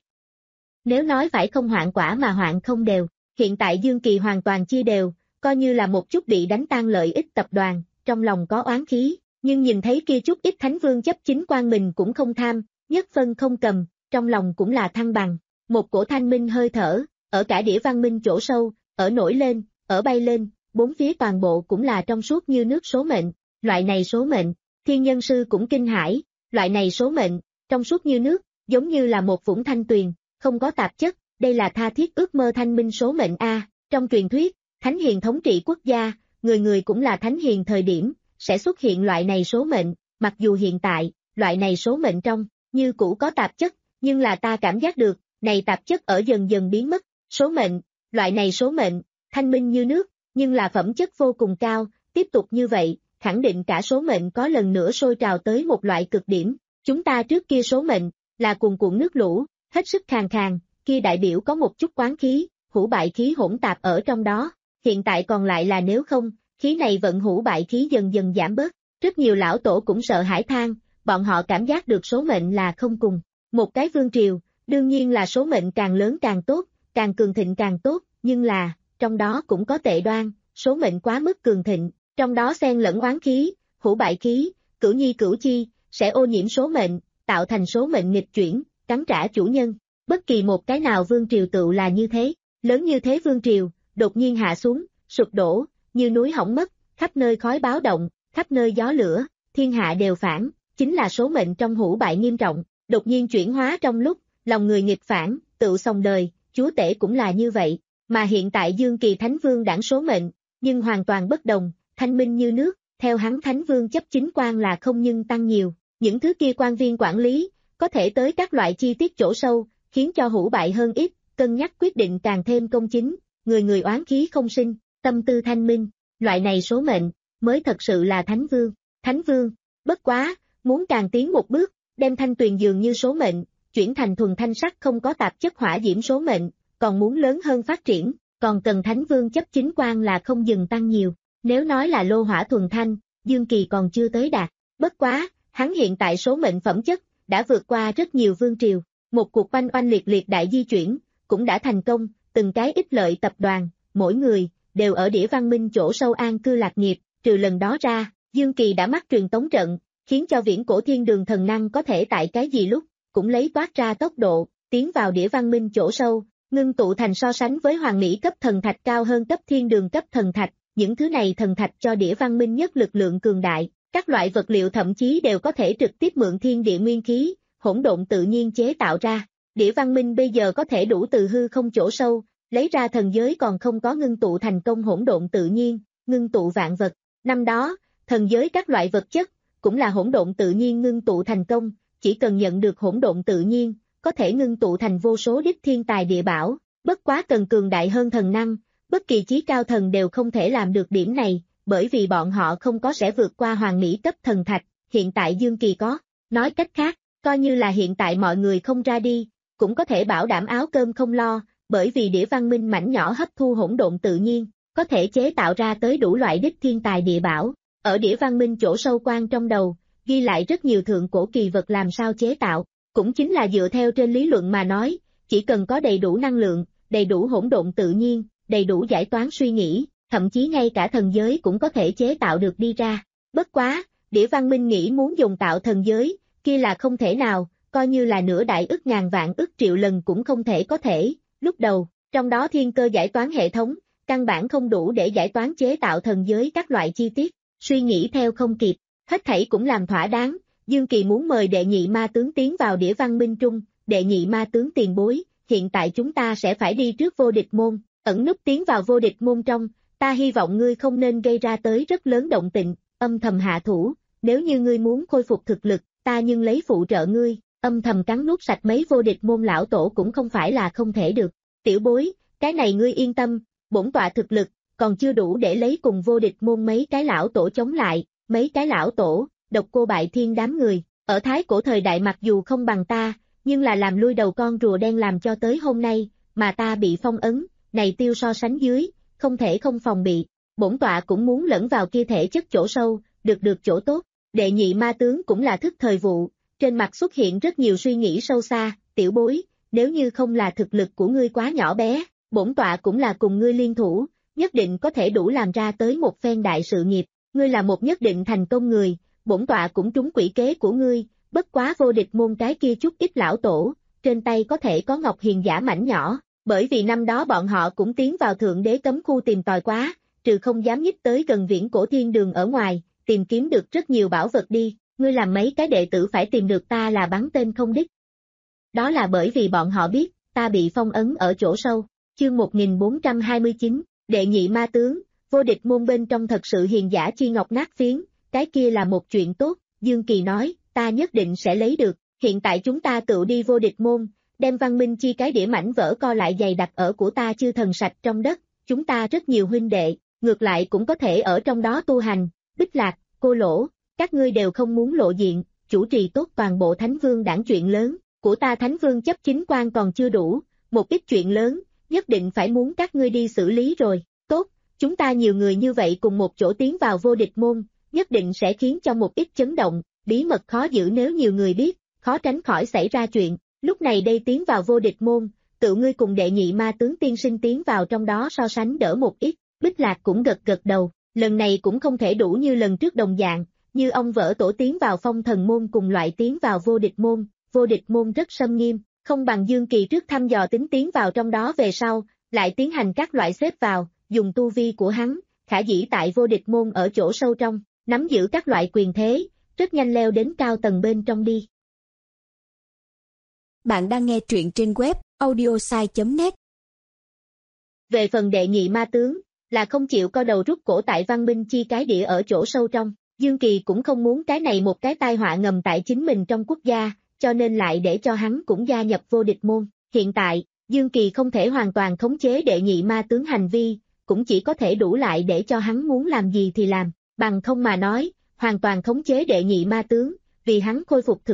Nếu nói phải không hoạn quả mà hoạn không đều, hiện tại Dương Kỳ hoàn toàn chia đều, coi như là một chút bị đánh tan lợi ích tập đoàn, trong lòng có oán khí, nhưng nhìn thấy kia chút ít Thánh Vương chấp chính quan mình cũng không tham, nhất phân không cầm, trong lòng cũng là thăng bằng, một cổ thanh minh hơi thở, ở cả đĩa văn minh chỗ sâu, ở nổi lên, ở bay lên, bốn phía toàn bộ cũng là trong suốt như nước số mệnh, loại này số mệnh, Thiên Nhân Sư cũng kinh hãi, loại này số mệnh, trong suốt như nước, giống như là một vũng thanh tuyền, không có tạp chất, đây là tha thiết ước mơ thanh minh số mệnh A, trong truyền thuyết, Thánh Hiền thống trị quốc gia, người người cũng là Thánh Hiền thời điểm, sẽ xuất hiện loại này số mệnh, mặc dù hiện tại, loại này số mệnh trong, như cũ có tạp chất, nhưng là ta cảm giác được, này tạp chất ở dần dần biến mất, số mệnh, loại này số mệnh, thanh minh như nước, nhưng là phẩm chất vô cùng cao, tiếp tục như vậy, khẳng định cả số mệnh có lần nữa sôi trào tới một loại cực điểm, chúng ta trước kia số mệnh, là cuồn cuộn nước lũ, hết sức khàn khàn, kia đại biểu có một chút quán khí, hủ bại khí hỗn tạp ở trong đó, hiện tại còn lại là nếu không, khí này vận hủ bại khí dần dần giảm bớt, rất nhiều lão tổ cũng sợ hãi than, bọn họ cảm giác được số mệnh là không cùng, một cái vương triều, đương nhiên là số mệnh càng lớn càng tốt, càng cường thịnh càng tốt, nhưng là, trong đó cũng có tệ đoan, số mệnh quá mức cường thịnh, trong đó xen lẫn oán khí, hủ bại khí, cửu nhi cửu chi, sẽ ô nhiễm số mệnh, tạo thành số mệnh nghịch chuyển, cắn trả chủ nhân, bất kỳ một cái nào vương triều tự là như thế, lớn như thế vương triều, đột nhiên hạ xuống, sụp đổ, như núi hỏng mất, khắp nơi khói báo động, khắp nơi gió lửa, thiên hạ đều phản, chính là số mệnh trong hủ bại nghiêm trọng, đột nhiên chuyển hóa trong lúc, lòng người nghịch phản, tự xong đời, chúa tể cũng là như vậy, mà hiện tại Dương Kỳ Thánh Vương đảng số mệnh, nhưng hoàn toàn bất đồng, thanh minh như nước, theo hắn Thánh Vương chấp chính quan là không nhưng tăng nhiều, những thứ kia quan viên quản lý, có thể tới các loại chi tiết chỗ sâu, khiến cho hủ bại hơn ít, cân nhắc quyết định càng thêm công chính, người người oán khí không sinh, tâm tư thanh minh, loại này số mệnh, mới thật sự là Thánh Vương, Thánh Vương, bất quá, muốn càng tiến một bước, đem thanh tuyền dường như số mệnh, chuyển thành thuần thanh sắc không có tạp chất hỏa diễm số mệnh, còn muốn lớn hơn phát triển, còn cần Thánh Vương chấp chính quan là không dừng tăng nhiều. Nếu nói là lô hỏa thuần thanh, Dương Kỳ còn chưa tới đạt. Bất quá, hắn hiện tại số mệnh phẩm chất, đã vượt qua rất nhiều vương triều. Một cuộc oanh oanh liệt liệt đại di chuyển, cũng đã thành công, từng cái ích lợi tập đoàn, mỗi người, đều ở Đĩa Văn Minh chỗ sâu an cư lạc nghiệp, trừ lần đó ra, Dương Kỳ đã mắc truyền tống trận, khiến cho viễn cổ thiên đường thần năng có thể tại cái gì lúc, cũng lấy toát ra tốc độ, tiến vào Đĩa Văn Minh chỗ sâu, ngưng tụ thành so sánh với hoàng mỹ cấp thần thạch cao hơn cấp thiên đường cấp thần thạch, những thứ này thần thạch cho Đĩa Văn Minh nhất lực lượng cường đại, các loại vật liệu thậm chí đều có thể trực tiếp mượn thiên địa nguyên khí, hỗn độn tự nhiên chế tạo ra. Đĩa Văn Minh bây giờ có thể đủ từ hư không chỗ sâu, lấy ra thần giới còn không có ngưng tụ thành công hỗn độn tự nhiên, ngưng tụ vạn vật. Năm đó, thần giới các loại vật chất, cũng là hỗn độn tự nhiên ngưng tụ thành công, chỉ cần nhận được hỗn độn tự nhiên, có thể ngưng tụ thành vô số đích thiên tài địa bảo, bất quá cần cường đại hơn thần năng, bất kỳ chí cao thần đều không thể làm được điểm này, bởi vì bọn họ không có sẽ vượt qua hoàng mỹ cấp thần thạch, hiện tại Dương Kỳ có. Nói cách khác, coi như là hiện tại mọi người không ra đi, cũng có thể bảo đảm áo cơm không lo, bởi vì Đĩa Văn Minh mảnh nhỏ hấp thu hỗn độn tự nhiên, có thể chế tạo ra tới đủ loại đích thiên tài địa bảo. Ở Đĩa Văn Minh chỗ sâu quan trong đầu, ghi lại rất nhiều thượng cổ kỳ vật làm sao chế tạo, cũng chính là dựa theo trên lý luận mà nói, chỉ cần có đầy đủ năng lượng, đầy đủ hỗn độn tự nhiên, đầy đủ giải toán suy nghĩ, thậm chí ngay cả thần giới cũng có thể chế tạo được đi ra. Bất quá, Đĩa Văn Minh nghĩ muốn dùng tạo thần giới, kia là không thể nào, coi như là nửa đại ức ngàn vạn ức triệu lần cũng không thể có thể. Lúc đầu, trong đó thiên cơ giải toán hệ thống, căn bản không đủ để giải toán chế tạo thần giới các loại chi tiết, suy nghĩ theo không kịp, hết thảy cũng làm thỏa đáng. Dương Kỳ muốn mời đệ nhị ma tướng tiến vào Đĩa Văn Minh trung, đệ nhị ma tướng tiền bối, hiện tại chúng ta sẽ phải đi trước vô địch môn, ẩn núp tiến vào vô địch môn trong, ta hy vọng ngươi không nên gây ra tới rất lớn động tĩnh, âm thầm hạ thủ, nếu như ngươi muốn khôi phục thực lực, ta nhưng lấy phụ trợ ngươi, âm thầm cắn nuốt sạch mấy vô địch môn lão tổ cũng không phải là không thể được. Tiểu bối, cái này ngươi yên tâm, bổn tọa thực lực, còn chưa đủ để lấy cùng vô địch môn mấy cái lão tổ chống lại, mấy cái lão tổ, độc cô bại thiên đám người, ở thái cổ thời đại mặc dù không bằng ta, nhưng là làm lui đầu con rùa đen làm cho tới hôm nay, mà ta bị phong ấn, này tiêu so sánh dưới, không thể không phòng bị, bổn tọa cũng muốn lẫn vào kia thể chất chỗ sâu, được được chỗ tốt. Đệ nhị ma tướng cũng là thức thời vụ, trên mặt xuất hiện rất nhiều suy nghĩ sâu xa, tiểu bối, nếu như không là thực lực của ngươi quá nhỏ bé, bổn tọa cũng là cùng ngươi liên thủ, nhất định có thể đủ làm ra tới một phen đại sự nghiệp, ngươi là một nhất định thành công người, bổn tọa cũng trúng quỷ kế của ngươi, bất quá vô địch môn cái kia chút ít lão tổ, trên tay có thể có ngọc hiền giả mảnh nhỏ, bởi vì năm đó bọn họ cũng tiến vào thượng đế cấm khu tìm tòi quá, trừ không dám nhích tới gần viễn cổ thiên đường ở ngoài, tìm kiếm được rất nhiều bảo vật đi, ngươi làm mấy cái đệ tử phải tìm được ta là bắn tên không đích. Đó là bởi vì bọn họ biết, ta bị phong ấn ở chỗ sâu, chương một nghìn bốn trăm hai mươi chín, đệ nhị ma tướng, vô địch môn bên trong thật sự hiền giả chi ngọc nát phiến, cái kia là một chuyện tốt, Dương Kỳ nói, ta nhất định sẽ lấy được, hiện tại chúng ta tự đi vô địch môn, đem văn minh chi cái đĩa mảnh vỡ co lại dày đặc ở của ta chư thần sạch trong đất, chúng ta rất nhiều huynh đệ, ngược lại cũng có thể ở trong đó tu hành. Bích Lạc, Cô Lỗ, các ngươi đều không muốn lộ diện, chủ trì tốt toàn bộ Thánh Vương đảng chuyện lớn, của ta Thánh Vương chấp chính quan còn chưa đủ, một ít chuyện lớn, nhất định phải muốn các ngươi đi xử lý rồi, tốt, chúng ta nhiều người như vậy cùng một chỗ tiến vào vô địch môn, nhất định sẽ khiến cho một ít chấn động, bí mật khó giữ nếu nhiều người biết, khó tránh khỏi xảy ra chuyện, lúc này đây tiến vào vô địch môn, tự ngươi cùng đệ nhị ma tướng tiên sinh tiến vào trong đó so sánh đỡ một ít, Bích Lạc cũng gật gật đầu. Lần này cũng không thể đủ như lần trước đồng dạng, như ông vỡ tổ tiến vào phong thần môn cùng loại tiến vào vô địch môn, vô địch môn rất xâm nghiêm, không bằng Dương Kỳ trước thăm dò tính tiến vào trong đó về sau, lại tiến hành các loại xếp vào, dùng tu vi của hắn, khả dĩ tại vô địch môn ở chỗ sâu trong, nắm giữ các loại quyền thế, rất nhanh leo đến cao tầng bên trong đi. Bạn đang nghe truyện trên web audiosai chấm net. Về phần đệ nhị ma tướng, là không chịu co đầu rút cổ tại văn minh chi cái đĩa ở chỗ sâu trong, Dương Kỳ cũng không muốn cái này một cái tai họa ngầm tại chính mình trong quốc gia, cho nên lại để cho hắn cũng gia nhập vô địch môn. Hiện tại, Dương Kỳ không thể hoàn toàn khống chế đệ nhị ma tướng hành vi, cũng chỉ có thể đủ lại để cho hắn muốn làm gì thì làm, bằng không mà nói, hoàn toàn khống chế đệ nhị ma tướng, vì hắn khôi phục thực lực,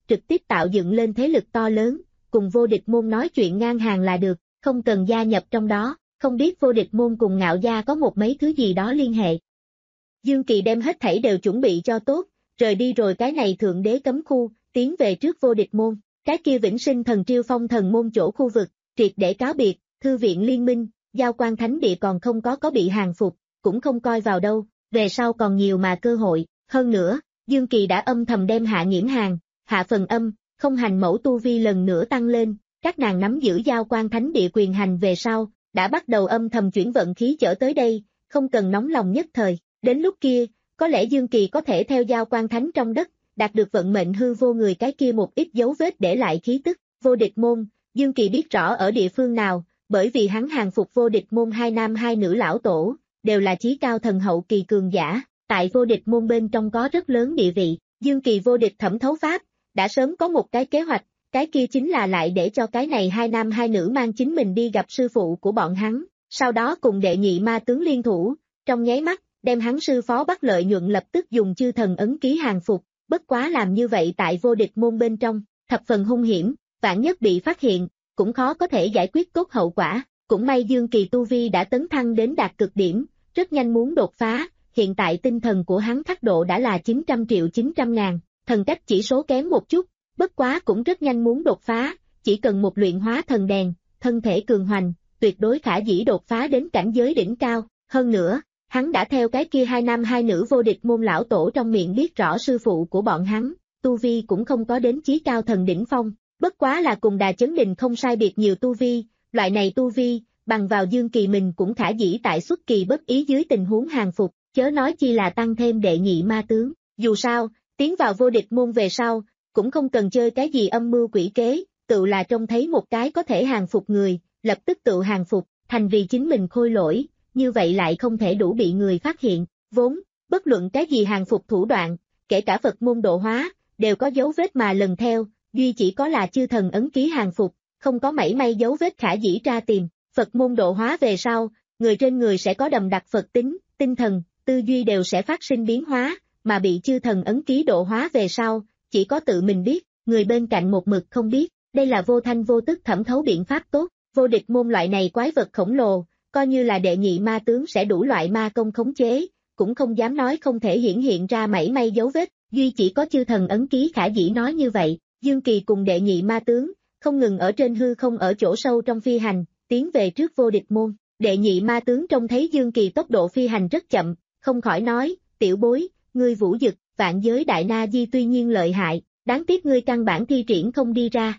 trực tiếp tạo dựng lên thế lực to lớn, cùng vô địch môn nói chuyện ngang hàng là được, không cần gia nhập trong đó, không biết vô địch môn cùng Ngạo gia có một mấy thứ gì đó liên hệ. Dương Kỳ đem hết thảy đều chuẩn bị cho tốt, rời đi rồi cái này thượng đế cấm khu, tiến về trước vô địch môn, cái kia vĩnh sinh thần triêu phong thần môn chỗ khu vực, triệt để cáo biệt, thư viện liên minh, giao quan thánh địa còn không có có bị hàng phục, cũng không coi vào đâu, về sau còn nhiều mà cơ hội, hơn nữa, Dương Kỳ đã âm thầm đem Hạ Nghiễm Hàn, Hạ Phần Âm, Không Hành Mẫu tu vi lần nữa tăng lên, các nàng nắm giữ giao quan thánh địa quyền hành về sau, đã bắt đầu âm thầm chuyển vận khí chở tới đây, không cần nóng lòng nhất thời, đến lúc kia, có lẽ Dương Kỳ có thể theo giao quan thánh trong đất, đạt được vận mệnh hư vô người cái kia một ít dấu vết để lại khí tức, vô địch môn, Dương Kỳ biết rõ ở địa phương nào, bởi vì hắn hàng phục vô địch môn hai nam hai nữ lão tổ, đều là chí cao thần hậu kỳ cường giả, tại vô địch môn bên trong có rất lớn địa vị, Dương Kỳ vô địch thẩm thấu pháp, đã sớm có một cái kế hoạch, cái kia chính là lại để cho cái này hai nam hai nữ mang chính mình đi gặp sư phụ của bọn hắn, sau đó cùng đệ nhị ma tướng liên thủ, trong nháy mắt, đem hắn sư phó bắt lợi nhuận lập tức dùng chư thần ấn ký hàng phục, bất quá làm như vậy tại vô địch môn bên trong, thập phần hung hiểm, vạn nhất bị phát hiện, cũng khó có thể giải quyết tốt hậu quả, cũng may Dương Kỳ tu vi đã tấn thăng đến đạt cực điểm, rất nhanh muốn đột phá, hiện tại tinh thần của hắn thác độ đã là chín trăm triệu chín trăm ngàn, thần cách chỉ số kém một chút, bất quá cũng rất nhanh muốn đột phá, chỉ cần một luyện hóa thần đèn, thân thể cường hoành, tuyệt đối khả dĩ đột phá đến cảnh giới đỉnh cao, hơn nữa, hắn đã theo cái kia hai nam hai nữ vô địch môn lão tổ trong miệng biết rõ sư phụ của bọn hắn, tu vi cũng không có đến chí cao thần đỉnh phong, bất quá là cùng Đà Chấn Đình không sai biệt nhiều tu vi, loại này tu vi, bằng vào Dương Kỳ mình cũng khả dĩ tại xuất kỳ bất ý dưới tình huống hàng phục, chớ nói chi là tăng thêm đệ nhị ma tướng, dù sao, tiến vào vô địch môn về sau, cũng không cần chơi cái gì âm mưu quỷ kế, tự là trông thấy một cái có thể hàng phục người, lập tức tự hàng phục, thành vì chính mình khôi lỗi, như vậy lại không thể đủ bị người phát hiện, vốn, bất luận cái gì hàng phục thủ đoạn, kể cả Phật môn độ hóa, đều có dấu vết mà lần theo, duy chỉ có là chư thần ấn ký hàng phục, không có mảy may dấu vết khả dĩ tra tìm, Phật môn độ hóa về sau, người trên người sẽ có đậm đặc Phật tính, tinh thần, tư duy đều sẽ phát sinh biến hóa, mà bị chư thần ấn ký độ hóa về sau, chỉ có tự mình biết, người bên cạnh một mực không biết, đây là vô thanh vô tức thẩm thấu biện pháp tốt, vô địch môn loại này quái vật khổng lồ, coi như là đệ nhị ma tướng sẽ đủ loại ma công khống chế, cũng không dám nói không thể hiển hiện ra mảy may dấu vết, duy chỉ có chư thần ấn ký khả dĩ nói như vậy, Dương Kỳ cùng đệ nhị ma tướng, không ngừng ở trên hư không ở chỗ sâu trong phi hành, tiến về trước vô địch môn, đệ nhị ma tướng trông thấy Dương Kỳ tốc độ phi hành rất chậm, không khỏi nói, tiểu bối, ngươi vũ dực, vạn giới đại na di tuy nhiên lợi hại, đáng tiếc ngươi căn bản thi triển không đi ra.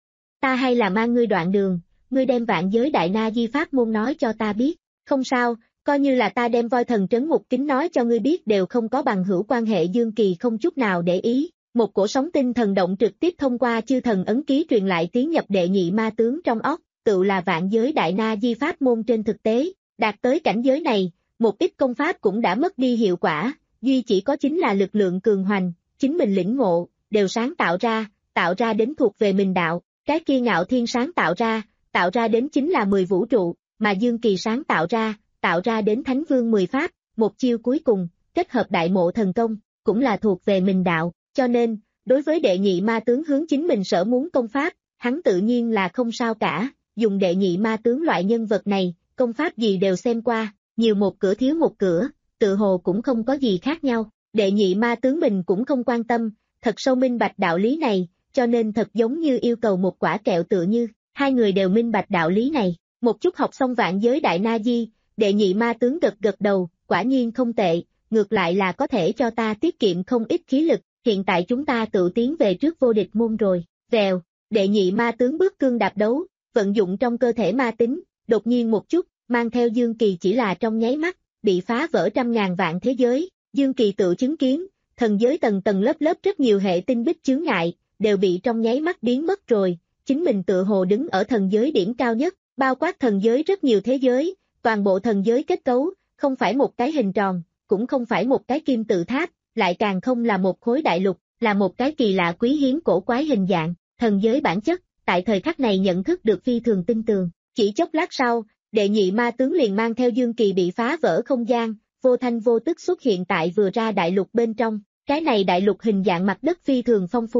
Ta hay là mang ngươi đoạn đường, ngươi đem vạn giới đại na di pháp môn nói cho ta biết, không sao, coi như là ta đem voi thần trấn ngục kính nói cho ngươi biết đều không có bằng hữu quan hệ. Dương Kỳ không chút nào để ý, một cổ sóng tinh thần động trực tiếp thông qua chư thần ấn ký truyền lại tiến nhập đệ nhị ma tướng trong óc, tự là vạn giới đại na di pháp môn. Trên thực tế, đạt tới cảnh giới này, một ít công pháp cũng đã mất đi hiệu quả, duy chỉ có chính là lực lượng cường hoành, chính mình lĩnh ngộ, đều sáng tạo ra, tạo ra đến thuộc về mình đạo, cái kia Ngạo Thiên sáng tạo ra, tạo ra đến chính là mười vũ trụ, mà Dương Kỳ sáng tạo ra, tạo ra đến Thánh Vương mười pháp, một chiêu cuối cùng, kết hợp đại mộ thần công, cũng là thuộc về mình đạo, cho nên, đối với đệ nhị ma tướng hướng chính mình sở muốn công pháp, hắn tự nhiên là không sao cả, dùng đệ nhị ma tướng loại nhân vật này, công pháp gì đều xem qua, nhiều một cửa thiếu một cửa, tự hồ cũng không có gì khác nhau, đệ nhị ma tướng mình cũng không quan tâm, thật sâu minh bạch đạo lý này, cho nên thật giống như yêu cầu một quả kẹo tựa như, hai người đều minh bạch đạo lý này, một chút học xong vạn giới đại na di, đệ nhị ma tướng gật gật đầu, quả nhiên không tệ, ngược lại là có thể cho ta tiết kiệm không ít khí lực, hiện tại chúng ta tự tiến về trước vô địch môn rồi, vèo, đệ nhị ma tướng bước cương đạp đấu, vận dụng trong cơ thể ma tính, đột nhiên một chút, mang theo Dương Kỳ chỉ là trong nháy mắt, bị phá vỡ trăm ngàn vạn thế giới, Dương Kỳ tự chứng kiến, thần giới tầng tầng lớp lớp rất nhiều hệ tinh bích chướng ngại, đều bị trong nháy mắt biến mất rồi, chính mình tự hồ đứng ở thần giới điểm cao nhất, bao quát thần giới rất nhiều thế giới, toàn bộ thần giới kết cấu, không phải một cái hình tròn, cũng không phải một cái kim tự tháp, lại càng không là một khối đại lục, là một cái kỳ lạ quý hiếm cổ quái hình dạng, thần giới bản chất, tại thời khắc này nhận thức được phi thường tinh tường, chỉ chốc lát sau, đệ nhị ma tướng liền mang theo Dương Kỳ bị phá vỡ không gian, vô thanh vô tức xuất hiện tại vừa ra đại lục bên trong, cái này đại lục hình dạng mặt đất phi thường phong phú,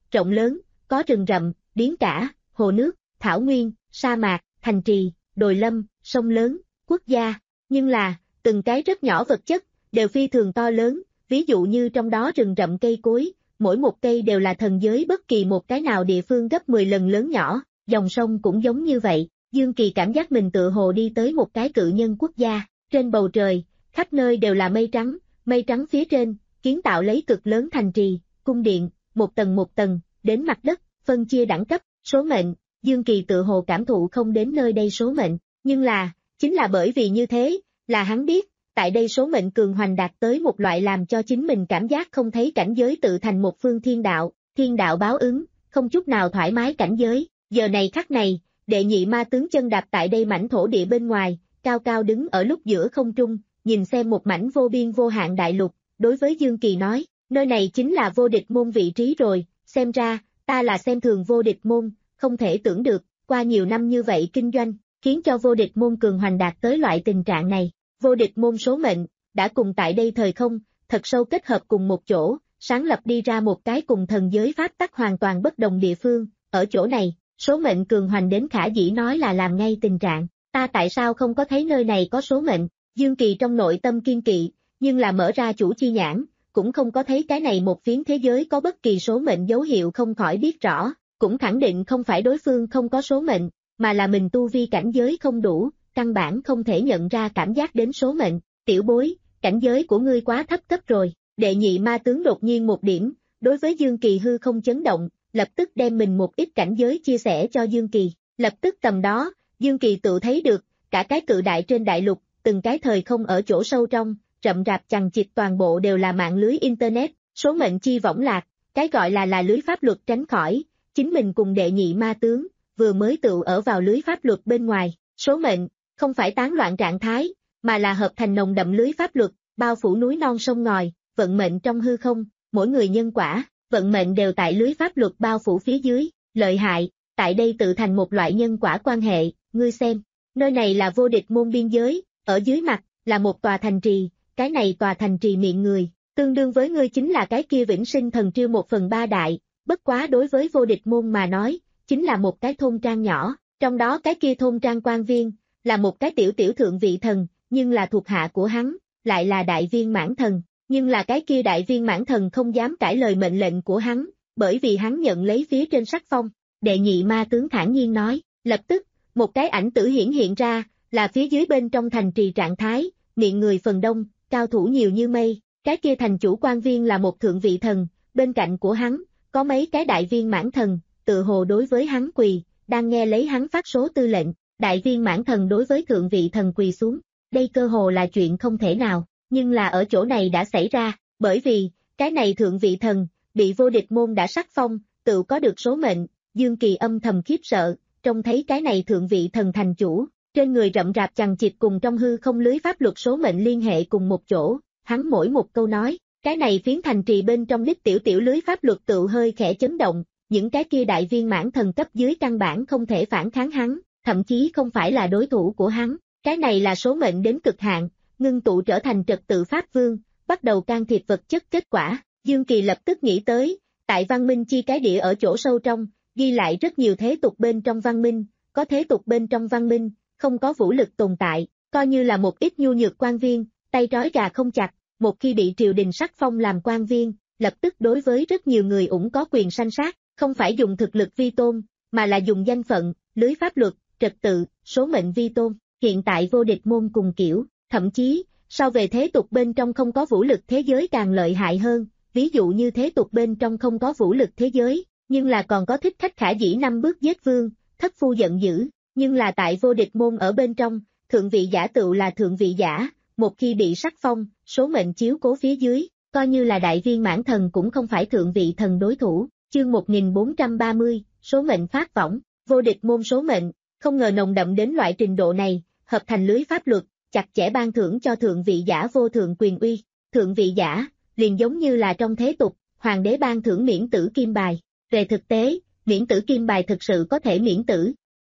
rộng lớn, có rừng rậm, biển cả, hồ nước, thảo nguyên, sa mạc, thành trì, đồi lâm, sông lớn, quốc gia, nhưng là, từng cái rất nhỏ vật chất, đều phi thường to lớn, ví dụ như trong đó rừng rậm cây cối, mỗi một cây đều là thần giới bất kỳ một cái nào địa phương gấp mười lần lớn nhỏ, dòng sông cũng giống như vậy, Dương Kỳ cảm giác mình tựa hồ đi tới một cái cự nhân quốc gia, trên bầu trời, khắp nơi đều là mây trắng, mây trắng phía trên, kiến tạo lấy cực lớn thành trì, cung điện, một tầng một tầng, đến mặt đất, phân chia đẳng cấp, số mệnh, Dương Kỳ tựa hồ cảm thụ không đến nơi đây số mệnh, nhưng là, chính là bởi vì như thế, là hắn biết, tại đây số mệnh cường hoành đạt tới một loại làm cho chính mình cảm giác không thấy cảnh giới tự thành một phương thiên đạo, thiên đạo báo ứng, không chút nào thoải mái cảnh giới, giờ này khắc này, đệ nhị ma tướng chân đạp tại đây mảnh thổ địa bên ngoài, cao cao đứng ở lúc giữa không trung, nhìn xem một mảnh vô biên vô hạn đại lục, đối với Dương Kỳ nói, nơi này chính là vô địch môn vị trí rồi, xem ra, ta là xem thường vô địch môn, không thể tưởng được, qua nhiều năm như vậy kinh doanh, khiến cho vô địch môn cường hoành đạt tới loại tình trạng này, vô địch môn số mệnh, đã cùng tại đây thời không, thật sâu kết hợp cùng một chỗ, sáng lập đi ra một cái cùng thần giới pháp tắc hoàn toàn bất đồng địa phương, ở chỗ này, số mệnh cường hoành đến khả dĩ nói là làm ngay tình trạng, ta tại sao không có thấy nơi này có số mệnh, Dương Kỳ trong nội tâm kiên kỵ, nhưng là mở ra chủ chi nhãn, cũng không có thấy cái này một phiến thế giới có bất kỳ số mệnh dấu hiệu không khỏi biết rõ, cũng khẳng định không phải đối phương không có số mệnh, mà là mình tu vi cảnh giới không đủ, căn bản không thể nhận ra cảm giác đến số mệnh, tiểu bối, cảnh giới của ngươi quá thấp thấp rồi, đệ nhị ma tướng đột nhiên một điểm, đối với Dương Kỳ hư không chấn động, lập tức đem mình một ít cảnh giới chia sẻ cho Dương Kỳ, lập tức tầm đó, Dương Kỳ tự thấy được, cả cái cự đại trên đại lục, từng cái thời không ở chỗ sâu trong, rậm rạp chằng chịt toàn bộ đều là mạng lưới Internet, số mệnh chi võng lạc, cái gọi là là lưới pháp luật tránh khỏi, chính mình cùng đệ nhị ma tướng, vừa mới tự ở vào lưới pháp luật bên ngoài, số mệnh, không phải tán loạn trạng thái, mà là hợp thành nồng đậm lưới pháp luật, bao phủ núi non sông ngòi, vận mệnh trong hư không, mỗi người nhân quả, vận mệnh đều tại lưới pháp luật bao phủ phía dưới, lợi hại, tại đây tự thành một loại nhân quả quan hệ, ngươi xem, nơi này là vô địch môn biên giới, ở dưới mặt, là một tòa thành trì, cái này tòa thành trì miệng người, tương đương với ngươi chính là cái kia vĩnh sinh thần triêu một phần ba đại, bất quá đối với vô địch môn mà nói, chính là một cái thôn trang nhỏ, trong đó cái kia thôn trang quan viên, là một cái tiểu tiểu thượng vị thần, nhưng là thuộc hạ của hắn, lại là đại viên mãn thần, nhưng là cái kia đại viên mãn thần không dám cãi lời mệnh lệnh của hắn, bởi vì hắn nhận lấy phía trên sắc phong, đệ nhị ma tướng thản nhiên nói, lập tức, một cái ảnh tử hiển hiện ra, là phía dưới bên trong thành trì trạng thái, miệng người phần đông, cao thủ nhiều như mây, cái kia thành chủ quan viên là một thượng vị thần, bên cạnh của hắn, có mấy cái đại viên mãn thần, tự hồ đối với hắn quỳ, đang nghe lấy hắn phát số tư lệnh, đại viên mãn thần đối với thượng vị thần quỳ xuống, đây cơ hồ là chuyện không thể nào, nhưng là ở chỗ này đã xảy ra, bởi vì, cái này thượng vị thần, bị vô địch môn đã sắc phong, tự có được số mệnh, Dương Kỳ âm thầm khiếp sợ, trông thấy cái này thượng vị thần thành chủ, trên người rậm rạp chằng chịt cùng trong hư không lưới pháp luật số mệnh liên hệ cùng một chỗ, hắn mỗi một câu nói, cái này phiến thành trì bên trong đích tiểu tiểu lưới pháp luật tự hơi khẽ chấn động, những cái kia đại viên mãn thần cấp dưới căn bản không thể phản kháng hắn, thậm chí không phải là đối thủ của hắn, cái này là số mệnh đến cực hạn, ngưng tụ trở thành trật tự pháp vương, bắt đầu can thiệp vật chất kết quả, Dương Kỳ lập tức nghĩ tới, tại văn minh chi cái địa ở chỗ sâu trong, ghi lại rất nhiều thế tục bên trong văn minh, có thế tục bên trong văn minh, không có vũ lực tồn tại, coi như là một ít nhu nhược quan viên, tay trói gà không chặt, một khi bị triều đình sắc phong làm quan viên, lập tức đối với rất nhiều người ủng có quyền sanh sát, không phải dùng thực lực vi tôn, mà là dùng danh phận, lưới pháp luật, trật tự, số mệnh vi tôn, hiện tại vô địch môn cùng kiểu, thậm chí, so về thế tục bên trong không có vũ lực thế giới càng lợi hại hơn, ví dụ như thế tục bên trong không có vũ lực thế giới, nhưng là còn có thích khách khả dĩ năm bước giết vương, thất phu giận dữ, nhưng là tại vô địch môn ở bên trong, thượng vị giả tựu là thượng vị giả, một khi bị sắc phong, số mệnh chiếu cố phía dưới, coi như là đại viên mãn thần cũng không phải thượng vị thần đối thủ, chương một nghìn bốn trăm ba mươi, số mệnh phát võng, vô địch môn số mệnh, không ngờ nồng đậm đến loại trình độ này, hợp thành lưới pháp luật, chặt chẽ ban thưởng cho thượng vị giả vô thượng quyền uy, thượng vị giả, liền giống như là trong thế tục, hoàng đế ban thưởng miễn tử kim bài, về thực tế, miễn tử kim bài thực sự có thể miễn tử.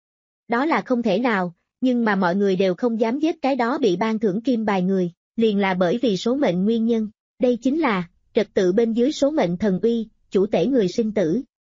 Đó là không thể nào, nhưng mà mọi người đều không dám giết cái đó bị ban thưởng kim bài người, liền là bởi vì số mệnh nguyên nhân, đây chính là, trật tự bên dưới số mệnh thần uy, chủ tể người sinh tử,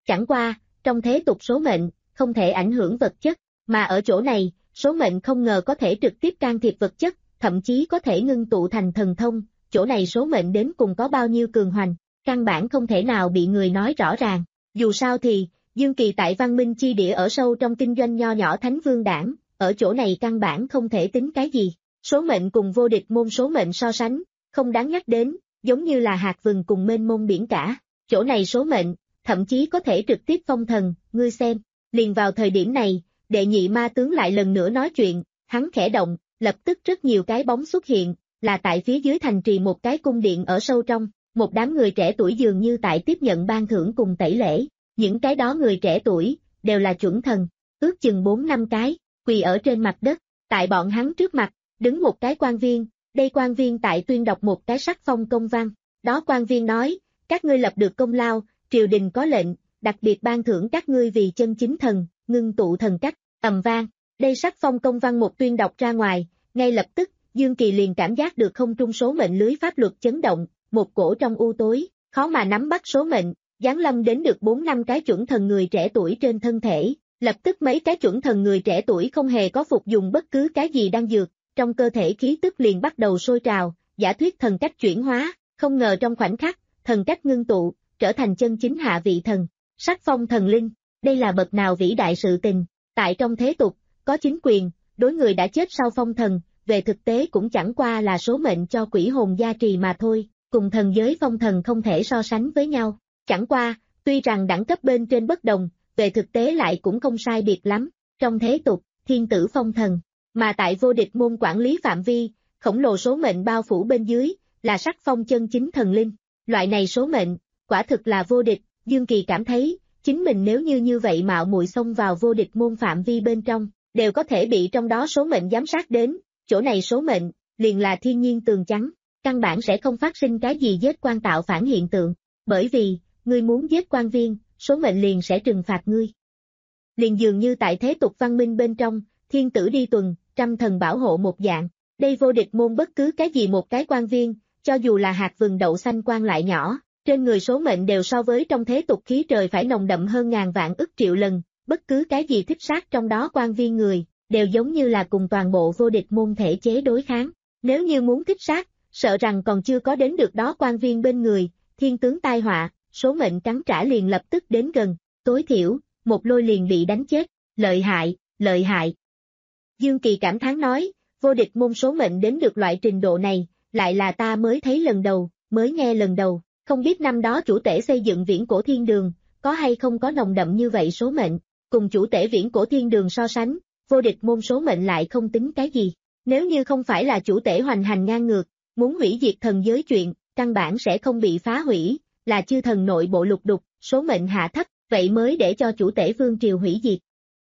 Chẳng qua, trong thế tục số mệnh, không thể ảnh hưởng vật chất, mà ở chỗ này, số mệnh không ngờ có thể trực tiếp can thiệp vật chất, thậm chí có thể ngưng tụ thành thần thông, chỗ này số mệnh đến cùng có bao nhiêu cường hoành, căn bản không thể nào bị người nói rõ ràng. Dù sao thì, Dương Kỳ tại văn minh chi địa ở sâu trong kinh doanh nho nhỏ Thánh Vương Đảng, ở chỗ này căn bản không thể tính cái gì. Số mệnh cùng vô địch môn số mệnh so sánh, không đáng nhắc đến, giống như là hạt vừng cùng mênh mông biển cả. Chỗ này số mệnh, thậm chí có thể trực tiếp phong thần, ngươi xem. Liền vào thời điểm này, đệ nhị ma tướng lại lần nữa nói chuyện, hắn khẽ động, lập tức rất nhiều cái bóng xuất hiện, là tại phía dưới thành trì một cái cung điện ở sâu trong, một đám người trẻ tuổi dường như tại tiếp nhận ban thưởng cùng tẩy lễ. Những cái đó người trẻ tuổi, đều là chuẩn thần, ước chừng bốn năm cái, quỳ ở trên mặt đất, tại bọn hắn trước mặt, đứng một cái quan viên, đây quan viên tại tuyên đọc một cái sắc phong công văn, đó quan viên nói, các ngươi lập được công lao, triều đình có lệnh, đặc biệt ban thưởng các ngươi vì chân chính thần, ngưng tụ thần cách, ầm vang, đây sắc phong công văn một tuyên đọc ra ngoài, ngay lập tức, Dương Kỳ liền cảm giác được không trung số mệnh lưới pháp luật chấn động, một cổ trong u tối, khó mà nắm bắt số mệnh, giáng lâm đến được bốn năm cái chuẩn thần người trẻ tuổi trên thân thể, lập tức mấy cái chuẩn thần người trẻ tuổi không hề có phục dùng bất cứ cái gì đan dược, trong cơ thể khí tức liền bắt đầu sôi trào, giả thuyết thần cách chuyển hóa, không ngờ trong khoảnh khắc, thần cách ngưng tụ, trở thành chân chính hạ vị thần, sắc phong thần linh, đây là bậc nào vĩ đại sự tình, tại trong thế tục, có chính quyền, đối người đã chết sau phong thần, về thực tế cũng chẳng qua là số mệnh cho quỷ hồn gia trì mà thôi, cùng thần giới phong thần không thể so sánh với nhau. Chẳng qua, tuy rằng đẳng cấp bên trên bất đồng, về thực tế lại cũng không sai biệt lắm, trong thế tục, thiên tử phong thần, mà tại vô địch môn quản lý phạm vi, khổng lồ số mệnh bao phủ bên dưới, là sắc phong chân chính thần linh, loại này số mệnh, quả thực là vô địch, Dương Kỳ cảm thấy, chính mình nếu như như vậy mạo muội xông vào vô địch môn phạm vi bên trong, đều có thể bị trong đó số mệnh giám sát đến, chỗ này số mệnh, liền là thiên nhiên tường trắng, căn bản sẽ không phát sinh cái gì giết quan tạo phản hiện tượng, bởi vì, ngươi muốn giết quan viên, số mệnh liền sẽ trừng phạt ngươi. Liền dường như tại thế tục văn minh bên trong, thiên tử đi tuần, trăm thần bảo hộ một dạng, đây vô địch môn bất cứ cái gì một cái quan viên, cho dù là hạt vừng đậu xanh quan lại nhỏ, trên người số mệnh đều so với trong thế tục khí trời phải nồng đậm hơn ngàn vạn ức triệu lần, bất cứ cái gì thích sát trong đó quan viên người, đều giống như là cùng toàn bộ vô địch môn thể chế đối kháng, nếu như muốn thích sát, sợ rằng còn chưa có đến được đó quan viên bên người, thiên tướng tai họa, số mệnh cắn trả liền lập tức đến gần, tối thiểu, một lôi liền bị đánh chết, lợi hại, lợi hại. Dương Kỳ cảm thán nói, vô địch môn số mệnh đến được loại trình độ này, lại là ta mới thấy lần đầu, mới nghe lần đầu, không biết năm đó chủ tể xây dựng viễn cổ thiên đường, có hay không có nồng đậm như vậy số mệnh, cùng chủ tể viễn cổ thiên đường so sánh, vô địch môn số mệnh lại không tính cái gì, nếu như không phải là chủ tể hoành hành ngang ngược, muốn hủy diệt thần giới chuyện, căn bản sẽ không bị phá hủy, là chư thần nội bộ lục đục, số mệnh hạ thấp, vậy mới để cho chủ tể vương triều hủy diệt.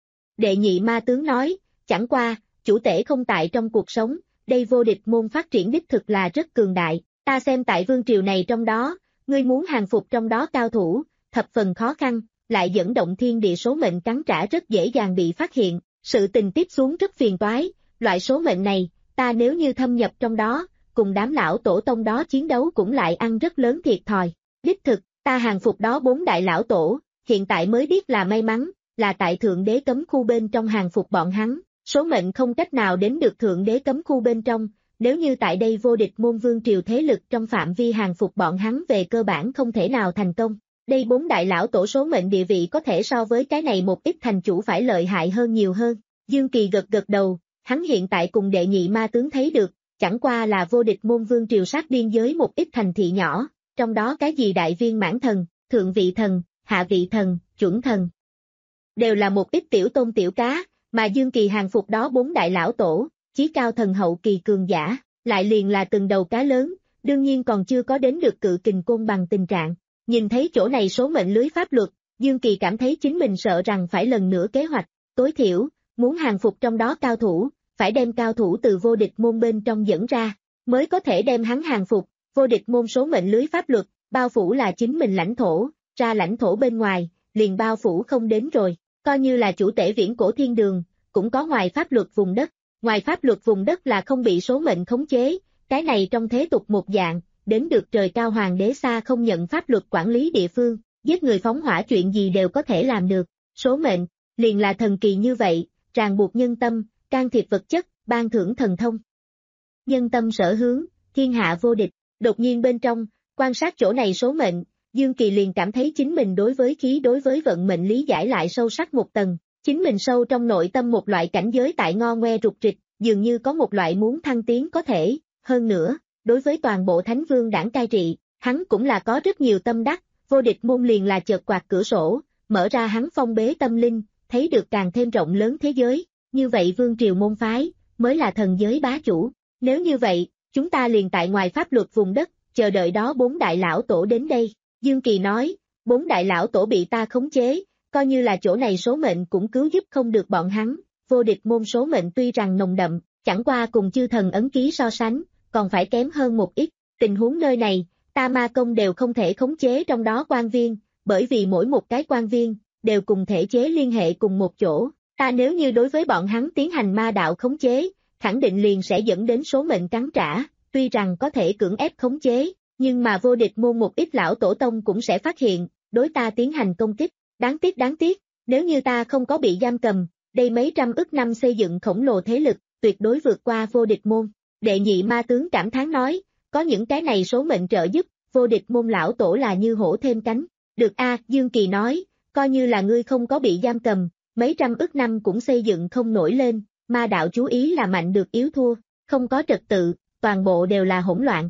Đệ nhị ma tướng nói, chẳng qua, chủ tể không tại trong cuộc sống, đây vô địch môn phát triển đích thực là rất cường đại, ta xem tại vương triều này trong đó, ngươi muốn hàng phục trong đó cao thủ, thập phần khó khăn, lại dẫn động thiên địa số mệnh cắn trả rất dễ dàng bị phát hiện, sự tình tiếp xuống rất phiền toái, loại số mệnh này, ta nếu như thâm nhập trong đó, cùng đám lão tổ tông đó chiến đấu cũng lại ăn rất lớn thiệt thòi. Đích thực, ta hàng phục đó bốn đại lão tổ, hiện tại mới biết là may mắn, là tại thượng đế cấm khu bên trong hàng phục bọn hắn, số mệnh không cách nào đến được thượng đế cấm khu bên trong, nếu như tại đây vô địch môn vương triều thế lực trong phạm vi hàng phục bọn hắn về cơ bản không thể nào thành công. Đây bốn đại lão tổ số mệnh địa vị có thể so với cái này một ít thành chủ phải lợi hại hơn nhiều hơn. Dương Kỳ gật gật đầu, hắn hiện tại cùng đệ nhị ma tướng thấy được, chẳng qua là vô địch môn vương triều sát biên giới một ít thành thị nhỏ, trong đó cái gì đại viên mãn thần, thượng vị thần, hạ vị thần, chuẩn thần. Đều là một ít tiểu tôn tiểu cá, mà Dương Kỳ hàng phục đó bốn đại lão tổ, chí cao thần hậu kỳ cường giả, lại liền là từng đầu cá lớn, đương nhiên còn chưa có đến được cự kình côn bằng tình trạng. Nhìn thấy chỗ này số mệnh lưới pháp luật, Dương Kỳ cảm thấy chính mình sợ rằng phải lần nữa kế hoạch, tối thiểu, muốn hàng phục trong đó cao thủ, phải đem cao thủ từ vô địch môn bên trong dẫn ra, mới có thể đem hắn hàng phục, vô địch môn số mệnh lưới pháp luật, bao phủ là chính mình lãnh thổ, ra lãnh thổ bên ngoài, liền bao phủ không đến rồi, coi như là chủ tể viễn cổ thiên đường, cũng có ngoài pháp luật vùng đất, ngoài pháp luật vùng đất là không bị số mệnh khống chế, cái này trong thế tục một dạng, đến được trời cao hoàng đế xa không nhận pháp luật quản lý địa phương, giết người phóng hỏa chuyện gì đều có thể làm được, số mệnh, liền là thần kỳ như vậy, ràng buộc nhân tâm, can thiệp vật chất, ban thưởng thần thông. Nhân tâm sở hướng, thiên hạ vô địch, đột nhiên bên trong, quan sát chỗ này số mệnh, Dương Kỳ liền cảm thấy chính mình đối với khí đối với vận mệnh lý giải lại sâu sắc một tầng, chính mình sâu trong nội tâm một loại cảnh giới tại ngo ngoe rụt rịch, dường như có một loại muốn thăng tiến có thể, hơn nữa, đối với toàn bộ Thánh Vương đảng cai trị, hắn cũng là có rất nhiều tâm đắc, vô địch môn liền là chợt quạt cửa sổ, mở ra hắn phong bế tâm linh, thấy được càng thêm rộng lớn thế giới, như vậy vương triều môn phái, mới là thần giới bá chủ, nếu như vậy, chúng ta liền tại ngoài pháp luật vùng đất, chờ đợi đó bốn đại lão tổ đến đây, Dương Kỳ nói, bốn đại lão tổ bị ta khống chế, coi như là chỗ này số mệnh cũng cứu giúp không được bọn hắn, vô địch môn số mệnh tuy rằng nồng đậm, chẳng qua cùng chư thần ấn ký so sánh, còn phải kém hơn một ít, tình huống nơi này, ta ma công đều không thể khống chế trong đó quan viên, bởi vì mỗi một cái quan viên, đều cùng thể chế liên hệ cùng một chỗ, ta nếu như đối với bọn hắn tiến hành ma đạo khống chế, khẳng định liền sẽ dẫn đến số mệnh cắn trả, tuy rằng có thể cưỡng ép khống chế, nhưng mà vô địch môn một ít lão tổ tông cũng sẽ phát hiện, đối ta tiến hành công kích, đáng tiếc đáng tiếc, nếu như ta không có bị giam cầm, đây mấy trăm ức năm xây dựng khổng lồ thế lực, tuyệt đối vượt qua vô địch môn, đệ nhị ma tướng cảm thán nói, có những cái này số mệnh trợ giúp, vô địch môn lão tổ là như hổ thêm cánh, được a Dương Kỳ nói, coi như là ngươi không có bị giam cầm, mấy trăm ức năm cũng xây dựng không nổi lên, ma đạo chú ý là mạnh được yếu thua, không có trật tự, toàn bộ đều là hỗn loạn.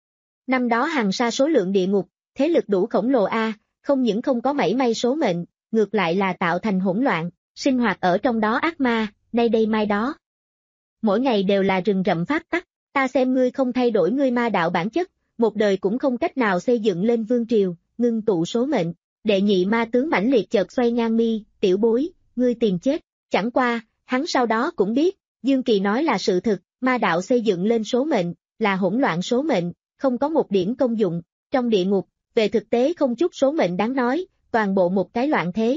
Năm đó hàng sa số lượng địa ngục, thế lực đủ khổng lồ a, không những không có mảy may số mệnh, ngược lại là tạo thành hỗn loạn, sinh hoạt ở trong đó ác ma, nay đây mai đó. Mỗi ngày đều là rừng rậm pháp tắc, ta xem ngươi không thay đổi ngươi ma đạo bản chất, một đời cũng không cách nào xây dựng lên vương triều, ngưng tụ số mệnh. Đệ nhị ma tướng mãnh liệt chợt xoay ngang mi, tiểu bối, ngươi tìm chết, chẳng qua, hắn sau đó cũng biết, Dương Kỳ nói là sự thực, ma đạo xây dựng lên số mệnh, là hỗn loạn số mệnh, không có một điểm công dụng, trong địa ngục, về thực tế không chút số mệnh đáng nói, toàn bộ một cái loạn thế.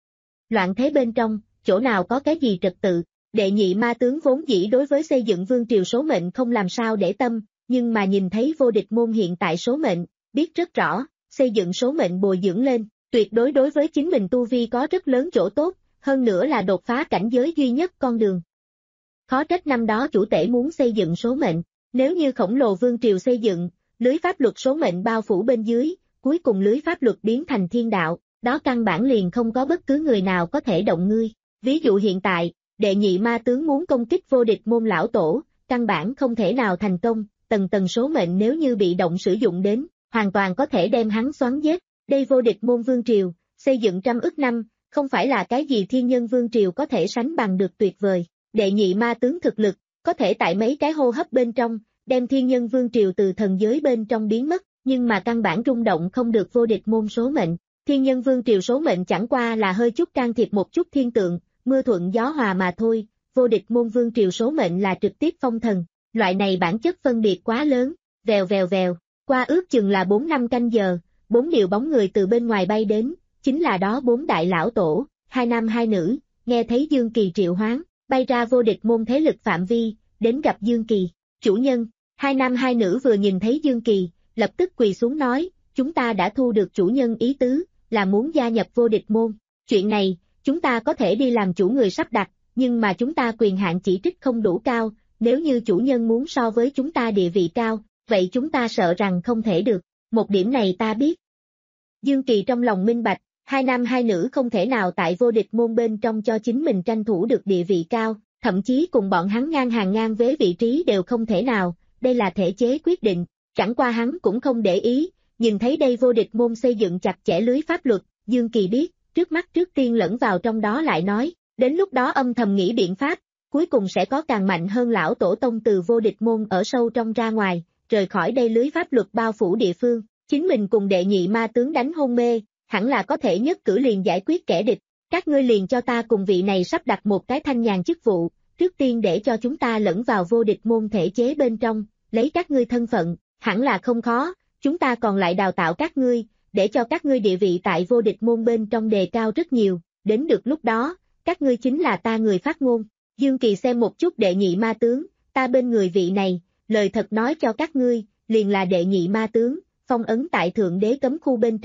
Loạn thế bên trong, chỗ nào có cái gì trật tự, đệ nhị ma tướng vốn dĩ đối với xây dựng vương triều số mệnh không làm sao để tâm, nhưng mà nhìn thấy vô địch môn hiện tại số mệnh, biết rất rõ, xây dựng số mệnh bồi dưỡng lên, tuyệt đối đối với chính mình tu vi có rất lớn chỗ tốt, hơn nữa là đột phá cảnh giới duy nhất con đường. Khó trách năm đó chủ tể muốn xây dựng số mệnh, nếu như khổng lồ vương triều xây dựng, lưới pháp luật số mệnh bao phủ bên dưới, cuối cùng lưới pháp luật biến thành thiên đạo, đó căn bản liền không có bất cứ người nào có thể động ngươi. Ví dụ hiện tại, đệ nhị ma tướng muốn công kích vô địch môn lão tổ, căn bản không thể nào thành công, tầng tầng số mệnh nếu như bị động sử dụng đến, hoàn toàn có thể đem hắn xoắn giết. Đây vô địch môn vương triều, xây dựng trăm ức năm, không phải là cái gì thiên nhân vương triều có thể sánh bằng được tuyệt vời. Đệ nhị ma tướng thực lực, có thể tại mấy cái hô hấp bên trong, đem thiên nhân vương triều từ thần giới bên trong biến mất, nhưng mà căn bản rung động không được vô địch môn số mệnh. Thiên nhân vương triều số mệnh chẳng qua là hơi chút can thiệp một chút thiên tượng, mưa thuận gió hòa mà thôi, vô địch môn vương triều số mệnh là trực tiếp phong thần, loại này bản chất phân biệt quá lớn, vèo vèo vèo, qua ước chừng là bốn năm canh giờ, bốn điều bóng người từ bên ngoài bay đến, chính là đó bốn đại lão tổ, hai nam hai nữ, nghe thấy Dương Kỳ triệu hoán, bay ra vô địch môn thế lực phạm vi, đến gặp Dương Kỳ, chủ nhân, hai nam hai nữ vừa nhìn thấy Dương Kỳ, lập tức quỳ xuống nói, chúng ta đã thu được chủ nhân ý tứ, là muốn gia nhập vô địch môn, chuyện này, chúng ta có thể đi làm chủ người sắp đặt, nhưng mà chúng ta quyền hạn chỉ trích không đủ cao, nếu như chủ nhân muốn so với chúng ta địa vị cao, vậy chúng ta sợ rằng không thể được, một điểm này ta biết. Dương Kỳ trong lòng minh bạch, hai nam hai nữ không thể nào tại vô địch môn bên trong cho chính mình tranh thủ được địa vị cao, thậm chí cùng bọn hắn ngang hàng ngang với vị trí đều không thể nào, đây là thể chế quyết định, chẳng qua hắn cũng không để ý, nhìn thấy đây vô địch môn xây dựng chặt chẽ lưới pháp luật, Dương Kỳ biết, trước mắt trước tiên lẫn vào trong đó lại nói, đến lúc đó âm thầm nghĩ biện pháp, cuối cùng sẽ có càng mạnh hơn lão tổ tông từ vô địch môn ở sâu trong ra ngoài, rời khỏi đây lưới pháp luật bao phủ địa phương, chính mình cùng đệ nhị ma tướng đánh hôn mê, hẳn là có thể nhất cử liền giải quyết kẻ địch, các ngươi liền cho ta cùng vị này sắp đặt một cái thanh nhàn chức vụ, trước tiên để cho chúng ta lẫn vào vô địch môn thể chế bên trong, lấy các ngươi thân phận, hẳn là không khó, chúng ta còn lại đào tạo các ngươi, để cho các ngươi địa vị tại vô địch môn bên trong đề cao rất nhiều, đến được lúc đó, các ngươi chính là ta người phát ngôn. Dương Kỳ xem một chút đệ nhị ma tướng, ta bên người vị này, lời thật nói cho các ngươi, liền là đệ nhị ma tướng, phong ấn tại thượng đế cấm khu bên trong,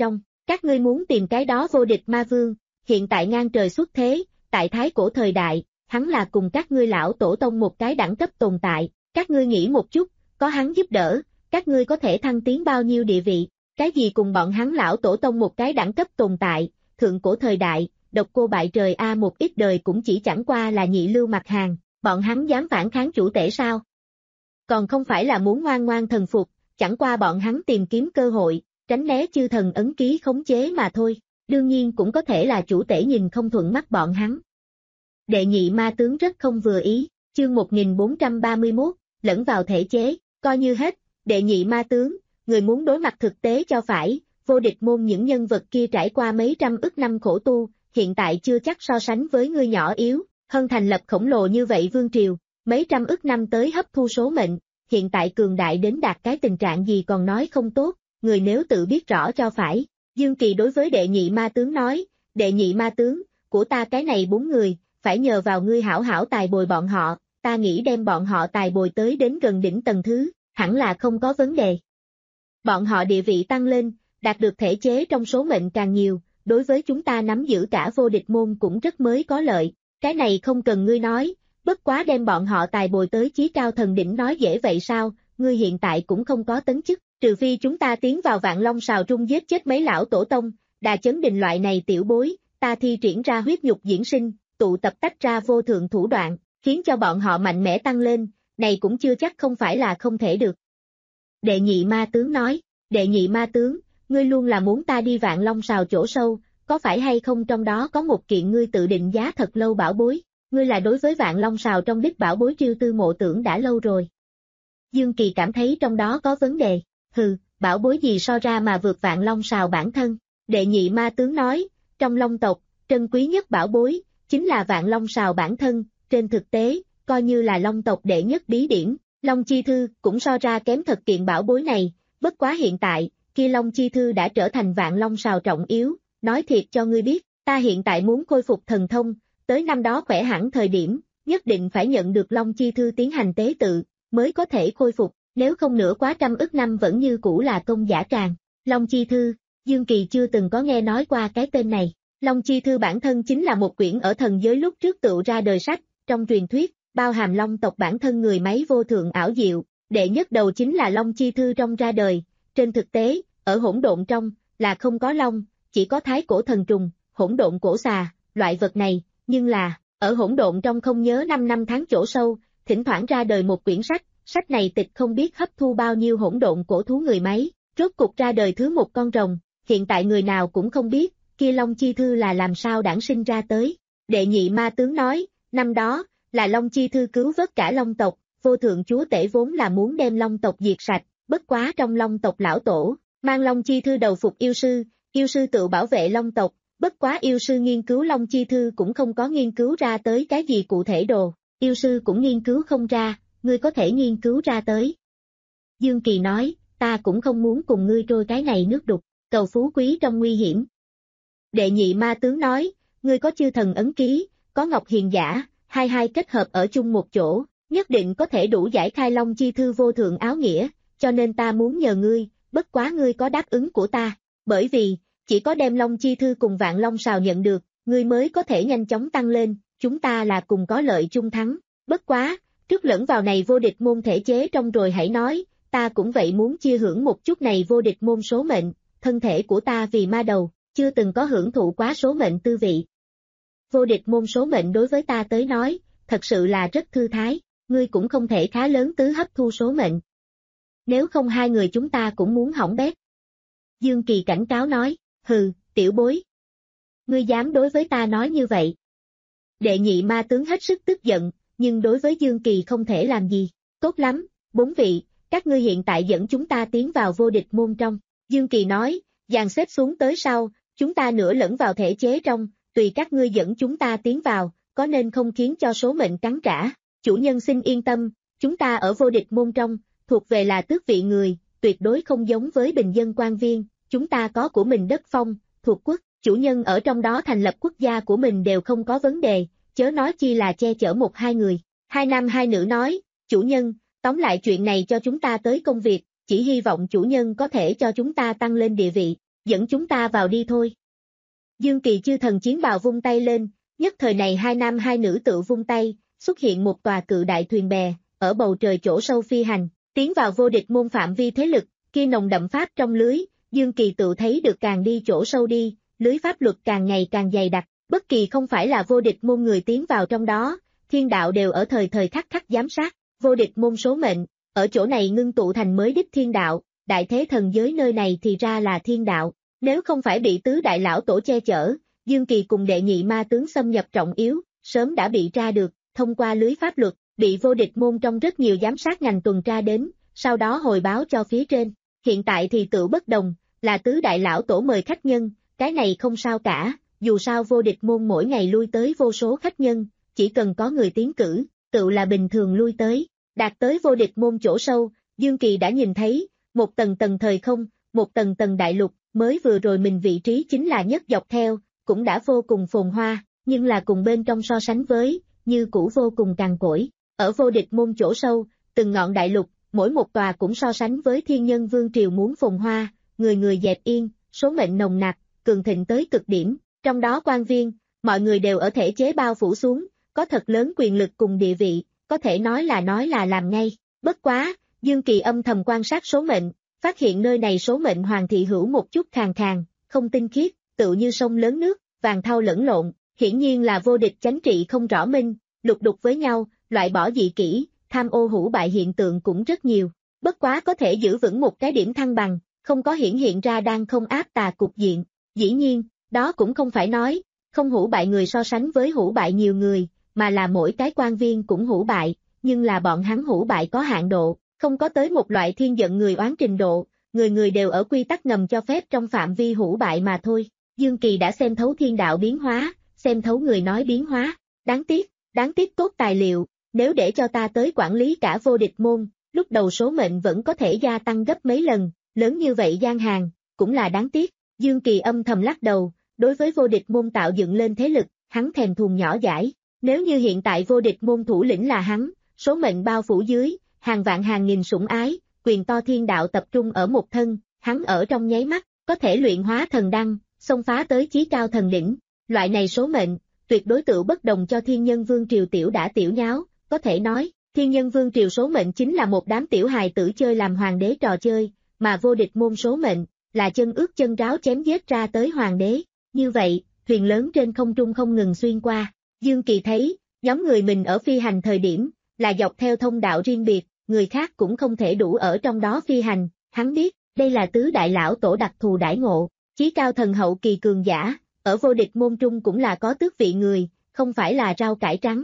Các ngươi muốn tìm cái đó vô địch ma vương, hiện tại ngang trời xuất thế, tại thái cổ thời đại, hắn là cùng các ngươi lão tổ tông một cái đẳng cấp tồn tại, các ngươi nghĩ một chút, có hắn giúp đỡ, các ngươi có thể thăng tiến bao nhiêu địa vị, cái gì cùng bọn hắn lão tổ tông một cái đẳng cấp tồn tại, thượng cổ thời đại, độc cô bại trời a một ít đời cũng chỉ chẳng qua là nhị lưu mặt hàng, bọn hắn dám phản kháng chủ tể sao? Còn không phải là muốn ngoan ngoan thần phục, chẳng qua bọn hắn tìm kiếm cơ hội, tránh né chư thần ấn ký khống chế mà thôi, đương nhiên cũng có thể là chủ tể nhìn không thuận mắt bọn hắn. Đệ nhị ma tướng rất không vừa ý, chương một nghìn bốn trăm ba mươi mốt, lẫn vào thể chế, coi như hết, đệ nhị ma tướng, người muốn đối mặt thực tế cho phải, vô địch môn những nhân vật kia trải qua mấy trăm ức năm khổ tu, hiện tại chưa chắc so sánh với ngươi nhỏ yếu, hơn thành lập khổng lồ như vậy vương triều, mấy trăm ức năm tới hấp thu số mệnh, hiện tại cường đại đến đạt cái tình trạng gì còn nói không tốt, người nếu tự biết rõ cho phải. Dương Kỳ đối với đệ nhị ma tướng nói, đệ nhị ma tướng, của ta cái này bốn người, phải nhờ vào ngươi hảo hảo tài bồi bọn họ, ta nghĩ đem bọn họ tài bồi tới đến gần đỉnh tầng thứ, hẳn là không có vấn đề. Bọn họ địa vị tăng lên, đạt được thể chế trong số mệnh càng nhiều, đối với chúng ta nắm giữ cả vô địch môn cũng rất mới có lợi, cái này không cần ngươi nói, bất quá đem bọn họ tài bồi tới chí cao thần đỉnh nói dễ vậy sao, ngươi hiện tại cũng không có tấn chức, trừ phi chúng ta tiến vào vạn long sào trung giết chết mấy lão tổ tông, đà chấn đình loại này tiểu bối, ta thi triển ra huyết nhục diễn sinh, tụ tập tách ra vô thượng thủ đoạn, khiến cho bọn họ mạnh mẽ tăng lên, này cũng chưa chắc không phải là không thể được. Đệ nhị ma tướng nói, đệ nhị ma tướng, ngươi luôn là muốn ta đi vạn long sào chỗ sâu, có phải hay không trong đó có một kiện ngươi tự định giá thật lâu bảo bối, ngươi là đối với vạn long sào trong đích bảo bối triêu tư mộ tưởng đã lâu rồi. Dương Kỳ cảm thấy trong đó có vấn đề, hừ, bảo bối gì so ra mà vượt vạn long sào bản thân, đệ nhị ma tướng nói, trong long tộc, trân quý nhất bảo bối, chính là vạn long sào bản thân, trên thực tế, coi như là long tộc đệ nhất bí điển, Long Chi Thư cũng so ra kém thật kiện bảo bối này, bất quá hiện tại, kia Long Chi Thư đã trở thành vạn long sào trọng yếu, nói thiệt cho ngươi biết, ta hiện tại muốn khôi phục thần thông, tới năm đó khỏe hẳn thời điểm, nhất định phải nhận được Long Chi Thư tiến hành tế tự, mới có thể khôi phục, nếu không nữa quá trăm ức năm vẫn như cũ là công giả tràng. Long Chi Thư, Dương Kỳ chưa từng có nghe nói qua cái tên này, Long Chi Thư bản thân chính là một quyển ở thần giới lúc trước tựu ra đời sách, trong truyền thuyết, bao hàm long tộc bản thân người máy vô thượng ảo diệu, đệ nhất đầu chính là Long Chi Thư trong ra đời, trên thực tế, ở hỗn độn trong, là không có long, chỉ có thái cổ thần trùng, hỗn độn cổ xà, loại vật này, nhưng là, ở hỗn độn trong không nhớ năm năm tháng chỗ sâu, thỉnh thoảng ra đời một quyển sách, sách này tịch không biết hấp thu bao nhiêu hỗn độn cổ thú người máy, rốt cục ra đời thứ một con rồng, hiện tại người nào cũng không biết, kia Long Chi Thư là làm sao đản sinh ra tới. Đệ nhị ma tướng nói, năm đó, là Long Chi Thư cứu vớt cả long tộc, vô thượng chúa tể vốn là muốn đem long tộc diệt sạch, bất quá trong long tộc lão tổ, mang Long Chi Thư đầu phục yêu sư, yêu sư tự bảo vệ long tộc, bất quá yêu sư nghiên cứu Long Chi Thư cũng không có nghiên cứu ra tới cái gì cụ thể đồ, yêu sư cũng nghiên cứu không ra, ngươi có thể nghiên cứu ra tới. Dương Kỳ nói, ta cũng không muốn cùng ngươi trôi cái này nước đục, cầu phú quý trong nguy hiểm. Đệ nhị ma tướng nói, ngươi có chư thần ấn ký, có ngọc hiền giả, hai hai kết hợp ở chung một chỗ, nhất định có thể đủ giải khai Long Chi Thư vô thượng áo nghĩa, cho nên ta muốn nhờ ngươi, bất quá ngươi có đáp ứng của ta, bởi vì, chỉ có đem Long Chi Thư cùng vạn long sào nhận được, ngươi mới có thể nhanh chóng tăng lên, chúng ta là cùng có lợi chung thắng, bất quá, trước lẫn vào này vô địch môn thể chế trong rồi hãy nói, ta cũng vậy muốn chia hưởng một chút này vô địch môn số mệnh, thân thể của ta vì ma đầu, chưa từng có hưởng thụ quá số mệnh tư vị. Vô địch môn số mệnh đối với ta tới nói, thật sự là rất thư thái, ngươi cũng không thể khá lớn tứ hấp thu số mệnh. Nếu không hai người chúng ta cũng muốn hỏng bét. Dương Kỳ cảnh cáo nói, hừ, tiểu bối. Ngươi dám đối với ta nói như vậy. Đệ nhị ma tướng hết sức tức giận, nhưng đối với Dương Kỳ không thể làm gì. Tốt lắm, bốn vị, các ngươi hiện tại dẫn chúng ta tiến vào vô địch môn trong. Dương Kỳ nói, dàn xếp xuống tới sau, chúng ta nửa lẫn vào thể chế trong, tùy các ngươi dẫn chúng ta tiến vào, có nên không khiến cho số mệnh cắn trả. Chủ nhân xin yên tâm, chúng ta ở vô địch môn trong, thuộc về là tước vị người, tuyệt đối không giống với bình dân quan viên, chúng ta có của mình đất phong, thuộc quốc, chủ nhân ở trong đó thành lập quốc gia của mình đều không có vấn đề, chớ nói chi là che chở một hai người. Hai nam hai nữ nói, chủ nhân, tóm lại chuyện này cho chúng ta tới công việc, chỉ hy vọng chủ nhân có thể cho chúng ta tăng lên địa vị. dẫn chúng ta vào đi thôi. Dương Kỳ chư thần chiến bào vung tay lên, nhất thời này hai nam hai nữ tự vung tay, xuất hiện một tòa cự đại thuyền bè, ở bầu trời chỗ sâu phi hành, tiến vào vô địch môn phạm vi thế lực, kia nồng đậm pháp trong lưới, Dương Kỳ tự thấy được càng đi chỗ sâu đi, lưới pháp luật càng ngày càng dày đặc, bất kỳ không phải là vô địch môn người tiến vào trong đó, thiên đạo đều ở thời thời khắc khắc giám sát, vô địch môn số mệnh, ở chỗ này ngưng tụ thành mới đích thiên đạo, đại thế thần giới nơi này thì ra là thiên đạo, nếu không phải bị tứ đại lão tổ che chở, Dương Kỳ cùng đệ nhị ma tướng xâm nhập trọng yếu, sớm đã bị tra được, thông qua lưới pháp luật, bị vô địch môn trong rất nhiều giám sát ngành tuần tra đến, sau đó hồi báo cho phía trên, hiện tại thì tự bất đồng, là tứ đại lão tổ mời khách nhân, cái này không sao cả, dù sao vô địch môn mỗi ngày lui tới vô số khách nhân, chỉ cần có người tiến cử, tự là bình thường lui tới, đạt tới vô địch môn chỗ sâu, Dương Kỳ đã nhìn thấy, một tầng tầng thời không, một tầng tầng đại lục, mới vừa rồi mình vị trí chính là nhất dọc theo, cũng đã vô cùng phồn hoa, nhưng là cùng bên trong so sánh với, như cũ vô cùng cằn cỗi, ở vô địch môn chỗ sâu, từng ngọn đại lục, mỗi một tòa cũng so sánh với thiên nhân vương triều muốn phồn hoa, người người dẹp yên, số mệnh nồng nặc, cường thịnh tới cực điểm, trong đó quan viên, mọi người đều ở thể chế bao phủ xuống, có thật lớn quyền lực cùng địa vị, có thể nói là nói là làm ngay, bất quá, Dương Kỳ âm thầm quan sát số mệnh, phát hiện nơi này số mệnh hoàng thị hữu một chút khàn khàn, không tinh khiết, tựu như sông lớn nước, vàng thau lẫn lộn, hiển nhiên là vô địch chánh trị không rõ minh, lục đục với nhau, loại bỏ dị kỷ, tham ô hữu bại hiện tượng cũng rất nhiều, bất quá có thể giữ vững một cái điểm thăng bằng, không có hiển hiện ra đang không áp tà cục diện, dĩ nhiên, đó cũng không phải nói, không hữu bại người so sánh với hữu bại nhiều người, mà là mỗi cái quan viên cũng hữu bại, nhưng là bọn hắn hữu bại có hạn độ, không có tới một loại thiên giận người oán trình độ, người người đều ở quy tắc ngầm cho phép trong phạm vi hữu bại mà thôi. Dương Kỳ đã xem thấu thiên đạo biến hóa, xem thấu người nói biến hóa, đáng tiếc, đáng tiếc tốt tài liệu, nếu để cho ta tới quản lý cả vô địch môn, lúc đầu số mệnh vẫn có thể gia tăng gấp mấy lần, lớn như vậy gian hàng, cũng là đáng tiếc. Dương Kỳ âm thầm lắc đầu, đối với vô địch môn tạo dựng lên thế lực, hắn thèm thuồng nhỏ dãi, nếu như hiện tại vô địch môn thủ lĩnh là hắn, số mệnh bao phủ dưới, hàng vạn hàng nghìn sủng ái, quyền to thiên đạo tập trung ở một thân, hắn ở trong nháy mắt, có thể luyện hóa thần đăng, xông phá tới chí cao thần đỉnh, loại này số mệnh, tuyệt đối tự bất đồng cho thiên nhân vương triều tiểu đã tiểu nháo, có thể nói, thiên nhân vương triều số mệnh chính là một đám tiểu hài tử chơi làm hoàng đế trò chơi, mà vô địch môn số mệnh, là chân ướt chân ráo chém giết ra tới hoàng đế, như vậy, thuyền lớn trên không trung không ngừng xuyên qua, Dương Kỳ thấy, nhóm người mình ở phi hành thời điểm, là dọc theo thông đạo riêng biệt, người khác cũng không thể đủ ở trong đó phi hành, hắn biết, đây là tứ đại lão tổ đặc thù đãi ngộ, chí cao thần hậu kỳ cường giả, ở vô địch môn trung cũng là có tước vị người, không phải là rau cải trắng.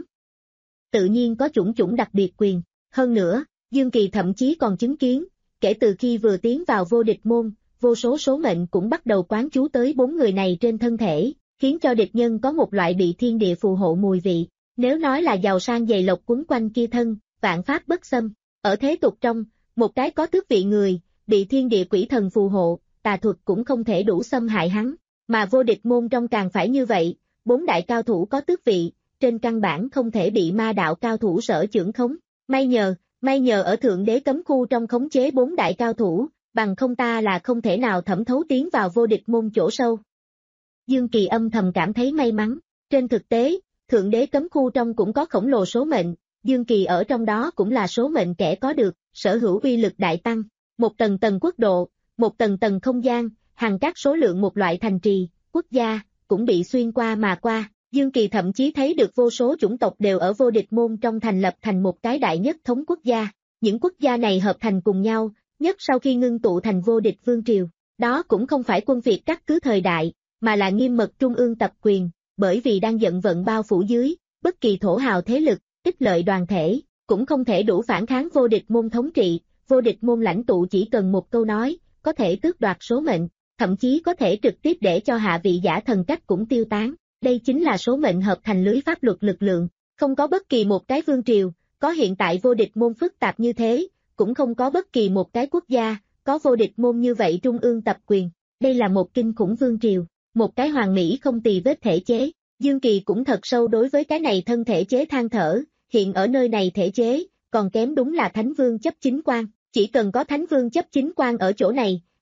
Tự nhiên có chủng chủng đặc biệt quyền, hơn nữa, Dương Kỳ thậm chí còn chứng kiến, kể từ khi vừa tiến vào vô địch môn, vô số số mệnh cũng bắt đầu quán chú tới bốn người này trên thân thể, khiến cho địch nhân có một loại bị thiên địa phù hộ mùi vị, nếu nói là giàu sang dày lộc quấn quanh kia thân, vạn pháp bất xâm, ở thế tục trong, một cái có tước vị người, bị thiên địa quỷ thần phù hộ, tà thuật cũng không thể đủ xâm hại hắn, mà vô địch môn trong càng phải như vậy, bốn đại cao thủ có tước vị, trên căn bản không thể bị ma đạo cao thủ sở chưởng khống, may nhờ, may nhờ ở thượng đế cấm khu trong khống chế bốn đại cao thủ, bằng không ta là không thể nào thẩm thấu tiến vào vô địch môn chỗ sâu. Dương Kỳ âm thầm cảm thấy may mắn, trên thực tế, thượng đế cấm khu trong cũng có khổng lồ số mệnh, Dương Kỳ ở trong đó cũng là số mệnh kẻ có được, sở hữu uy lực đại tăng, một tầng tầng quốc độ, một tầng tầng không gian, hàng các số lượng một loại thành trì, quốc gia, cũng bị xuyên qua mà qua. Dương Kỳ thậm chí thấy được vô số chủng tộc đều ở vô địch môn trong thành lập thành một cái đại nhất thống quốc gia. Những quốc gia này hợp thành cùng nhau, nhất sau khi ngưng tụ thành vô địch vương triều. Đó cũng không phải quân Việt cắt cứ thời đại, mà là nghiêm mật trung ương tập quyền, bởi vì đang giận vận bao phủ dưới, bất kỳ thổ hào thế lực, ích lợi đoàn thể, cũng không thể đủ phản kháng vô địch môn thống trị, vô địch môn lãnh tụ chỉ cần một câu nói, có thể tước đoạt số mệnh, thậm chí có thể trực tiếp để cho hạ vị giả thần cách cũng tiêu tán. Đây chính là số mệnh hợp thành lưới pháp luật lực lượng, không có bất kỳ một cái vương triều, có hiện tại vô địch môn phức tạp như thế, cũng không có bất kỳ một cái quốc gia, có vô địch môn như vậy trung ương tập quyền. Đây là một kinh khủng vương triều, một cái hoàn mỹ không tì vết thể chế. Dương Kỳ cũng thật sâu đối với cái này thân thể chế than thở, hiện ở nơi này thể chế, còn kém đúng là Thánh Vương chấp chính quan, chỉ cần có Thánh Vương chấp chính quan ở chỗ này,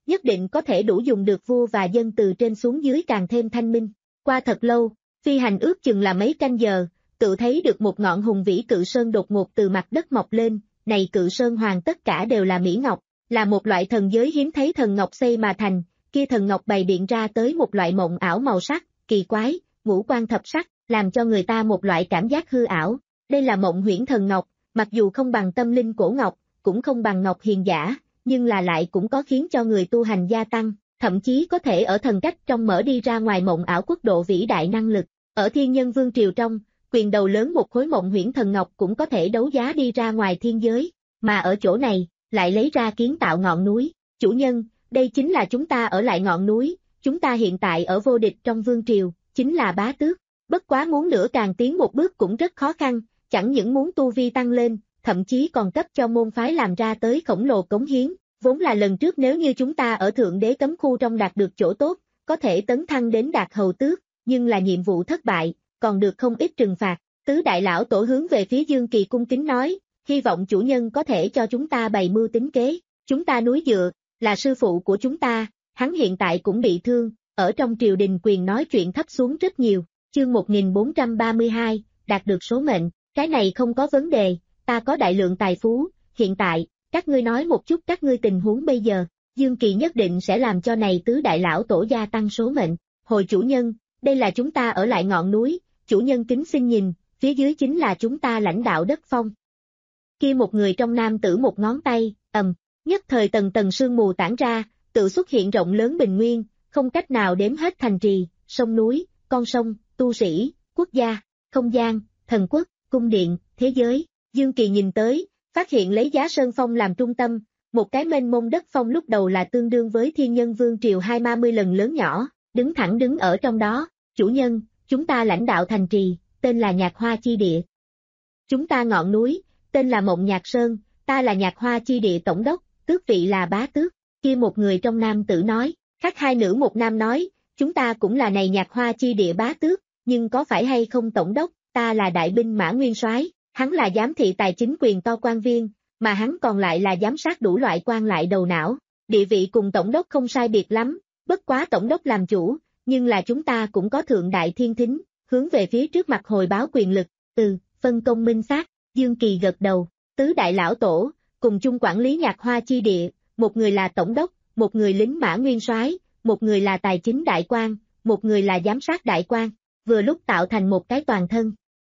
nhất định có thể đủ dùng được vua và dân từ trên xuống dưới càng thêm thanh minh. Qua thật lâu, phi hành ước chừng là mấy canh giờ, tự thấy được một ngọn hùng vĩ cự sơn đột ngột từ mặt đất mọc lên, này cự sơn hoàng tất cả đều là mỹ ngọc, là một loại thần giới hiếm thấy thần ngọc xây mà thành, kia thần ngọc bày biện ra tới một loại mộng ảo màu sắc, kỳ quái, ngũ quan thập sắc, làm cho người ta một loại cảm giác hư ảo. Đây là mộng huyễn thần ngọc, mặc dù không bằng tâm linh cổ ngọc, cũng không bằng ngọc hiền giả, nhưng là lại cũng có khiến cho người tu hành gia tăng, thậm chí có thể ở thần cách trong mở đi ra ngoài mộng ảo quốc độ vĩ đại năng lực. Ở thiên nhân vương triều trong, quyền đầu lớn một khối mộng huyễn thần ngọc cũng có thể đấu giá đi ra ngoài thiên giới, mà ở chỗ này, lại lấy ra kiến tạo ngọn núi. Chủ nhân, đây chính là chúng ta ở lại ngọn núi, chúng ta hiện tại ở vô địch trong vương triều, chính là bá tước. Bất quá muốn nữa càng tiến một bước cũng rất khó khăn, chẳng những muốn tu vi tăng lên, thậm chí còn cấp cho môn phái làm ra tới khổng lồ cống hiến. Vốn là lần trước nếu như chúng ta ở thượng đế cấm khu trong đạt được chỗ tốt, có thể tấn thăng đến đạt hầu tước, nhưng là nhiệm vụ thất bại, còn được không ít trừng phạt. Tứ đại lão tổ hướng về phía Dương Kỳ cung kính nói, hy vọng chủ nhân có thể cho chúng ta bày mưu tính kế. Chúng ta núi dựa, là sư phụ của chúng ta, hắn hiện tại cũng bị thương, ở trong triều đình quyền nói chuyện thấp xuống rất nhiều. Chương một nghìn bốn trăm ba mươi hai, đạt được số mệnh, cái này không có vấn đề, ta có đại lượng tài phú, hiện tại, các ngươi nói một chút các ngươi tình huống bây giờ. Dương Kỳ nhất định sẽ làm cho này tứ đại lão tổ gia tăng số mệnh. Hồi chủ nhân, đây là chúng ta ở lại ngọn núi, chủ nhân kính xin nhìn, phía dưới chính là chúng ta lãnh đạo đất phong. Kia một người trong nam tử một ngón tay, ầm, nhất thời tầng tầng sương mù tản ra, tự xuất hiện rộng lớn bình nguyên, không cách nào đếm hết thành trì, sông núi, con sông, tu sĩ, quốc gia, không gian, thần quốc, cung điện, thế giới. Dương Kỳ nhìn tới, phát hiện lấy Giá Sơn Phong làm trung tâm, một cái mênh mông đất phong lúc đầu là tương đương với thiên nhân vương triều hai ba mươi lần lớn nhỏ, đứng thẳng đứng ở trong đó. Chủ nhân, chúng ta lãnh đạo thành trì, tên là Nhạc Hoa Chi Địa. Chúng ta ngọn núi, tên là Mộng Nhạc Sơn, ta là Nhạc Hoa Chi Địa tổng đốc, tước vị là bá tước. Kia một người trong nam tử nói, khác hai nữ một nam nói, chúng ta cũng là này Nhạc Hoa Chi Địa bá tước, nhưng có phải hay không tổng đốc, ta là đại binh mã nguyên soái, hắn là giám thị tài chính quyền to quan viên, mà hắn còn lại là giám sát đủ loại quan lại đầu não, địa vị cùng tổng đốc không sai biệt lắm, bất quá tổng đốc làm chủ, nhưng là chúng ta cũng có thượng đại thiên thính, hướng về phía trước mặt hồi báo quyền lực, từ, phân công minh xác. Dương Kỳ gật đầu, tứ đại lão tổ, cùng chung quản lý Nhạc Hoa Chi Địa, một người là tổng đốc, một người lính mã nguyên soái, một người là tài chính đại quan, một người là giám sát đại quan, vừa lúc tạo thành một cái toàn thân.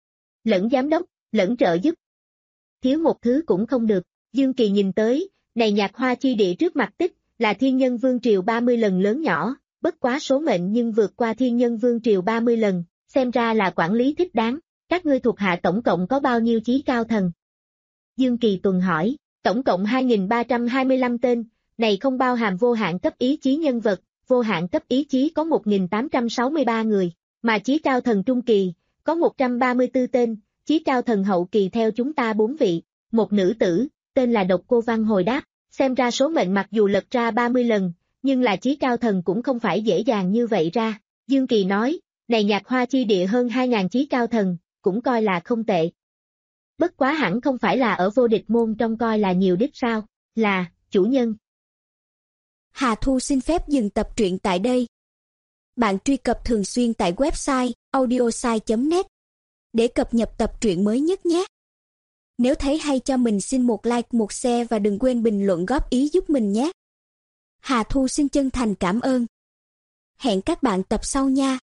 Lẫn giám đốc, lẫn trợ giúp. Thiếu một thứ cũng không được. Dương Kỳ nhìn tới, này Nhạc Hoa Chi Địa trước mặt tích, là thiên nhân vương triều ba mươi lần lớn nhỏ, bất quá số mệnh nhưng vượt qua thiên nhân vương triều ba mươi lần, xem ra là quản lý thích đáng. Các ngươi thuộc hạ tổng cộng có bao nhiêu chí cao thần? Dương Kỳ tuần hỏi, tổng cộng hai nghìn ba trăm hai mươi lăm tên, này không bao hàm vô hạn cấp ý chí nhân vật, vô hạn cấp ý chí có một nghìn tám trăm sáu mươi ba người, mà chí cao thần trung kỳ, có một trăm ba mươi tư tên, chí cao thần hậu kỳ theo chúng ta bốn vị. Một nữ tử, tên là Độc Cô Văn hồi đáp, xem ra số mệnh mặc dù lật ra ba mươi lần, nhưng là chí cao thần cũng không phải dễ dàng như vậy ra. Dương Kỳ nói, này Nhạc Hoa Chi Địa hơn hai nghìn chí cao thần, cũng coi là không tệ. Bất quá hẳn không phải là ở vô địch môn trong coi là nhiều đích sao, là, chủ nhân. Hà Thu xin phép dừng tập truyện tại đây. Bạn truy cập thường xuyên tại website audiosai chấm net để cập nhật tập truyện mới nhất nhé. Nếu thấy hay cho mình xin một like, một share và đừng quên bình luận góp ý giúp mình nhé. Hà Thu xin chân thành cảm ơn. Hẹn các bạn tập sau nha.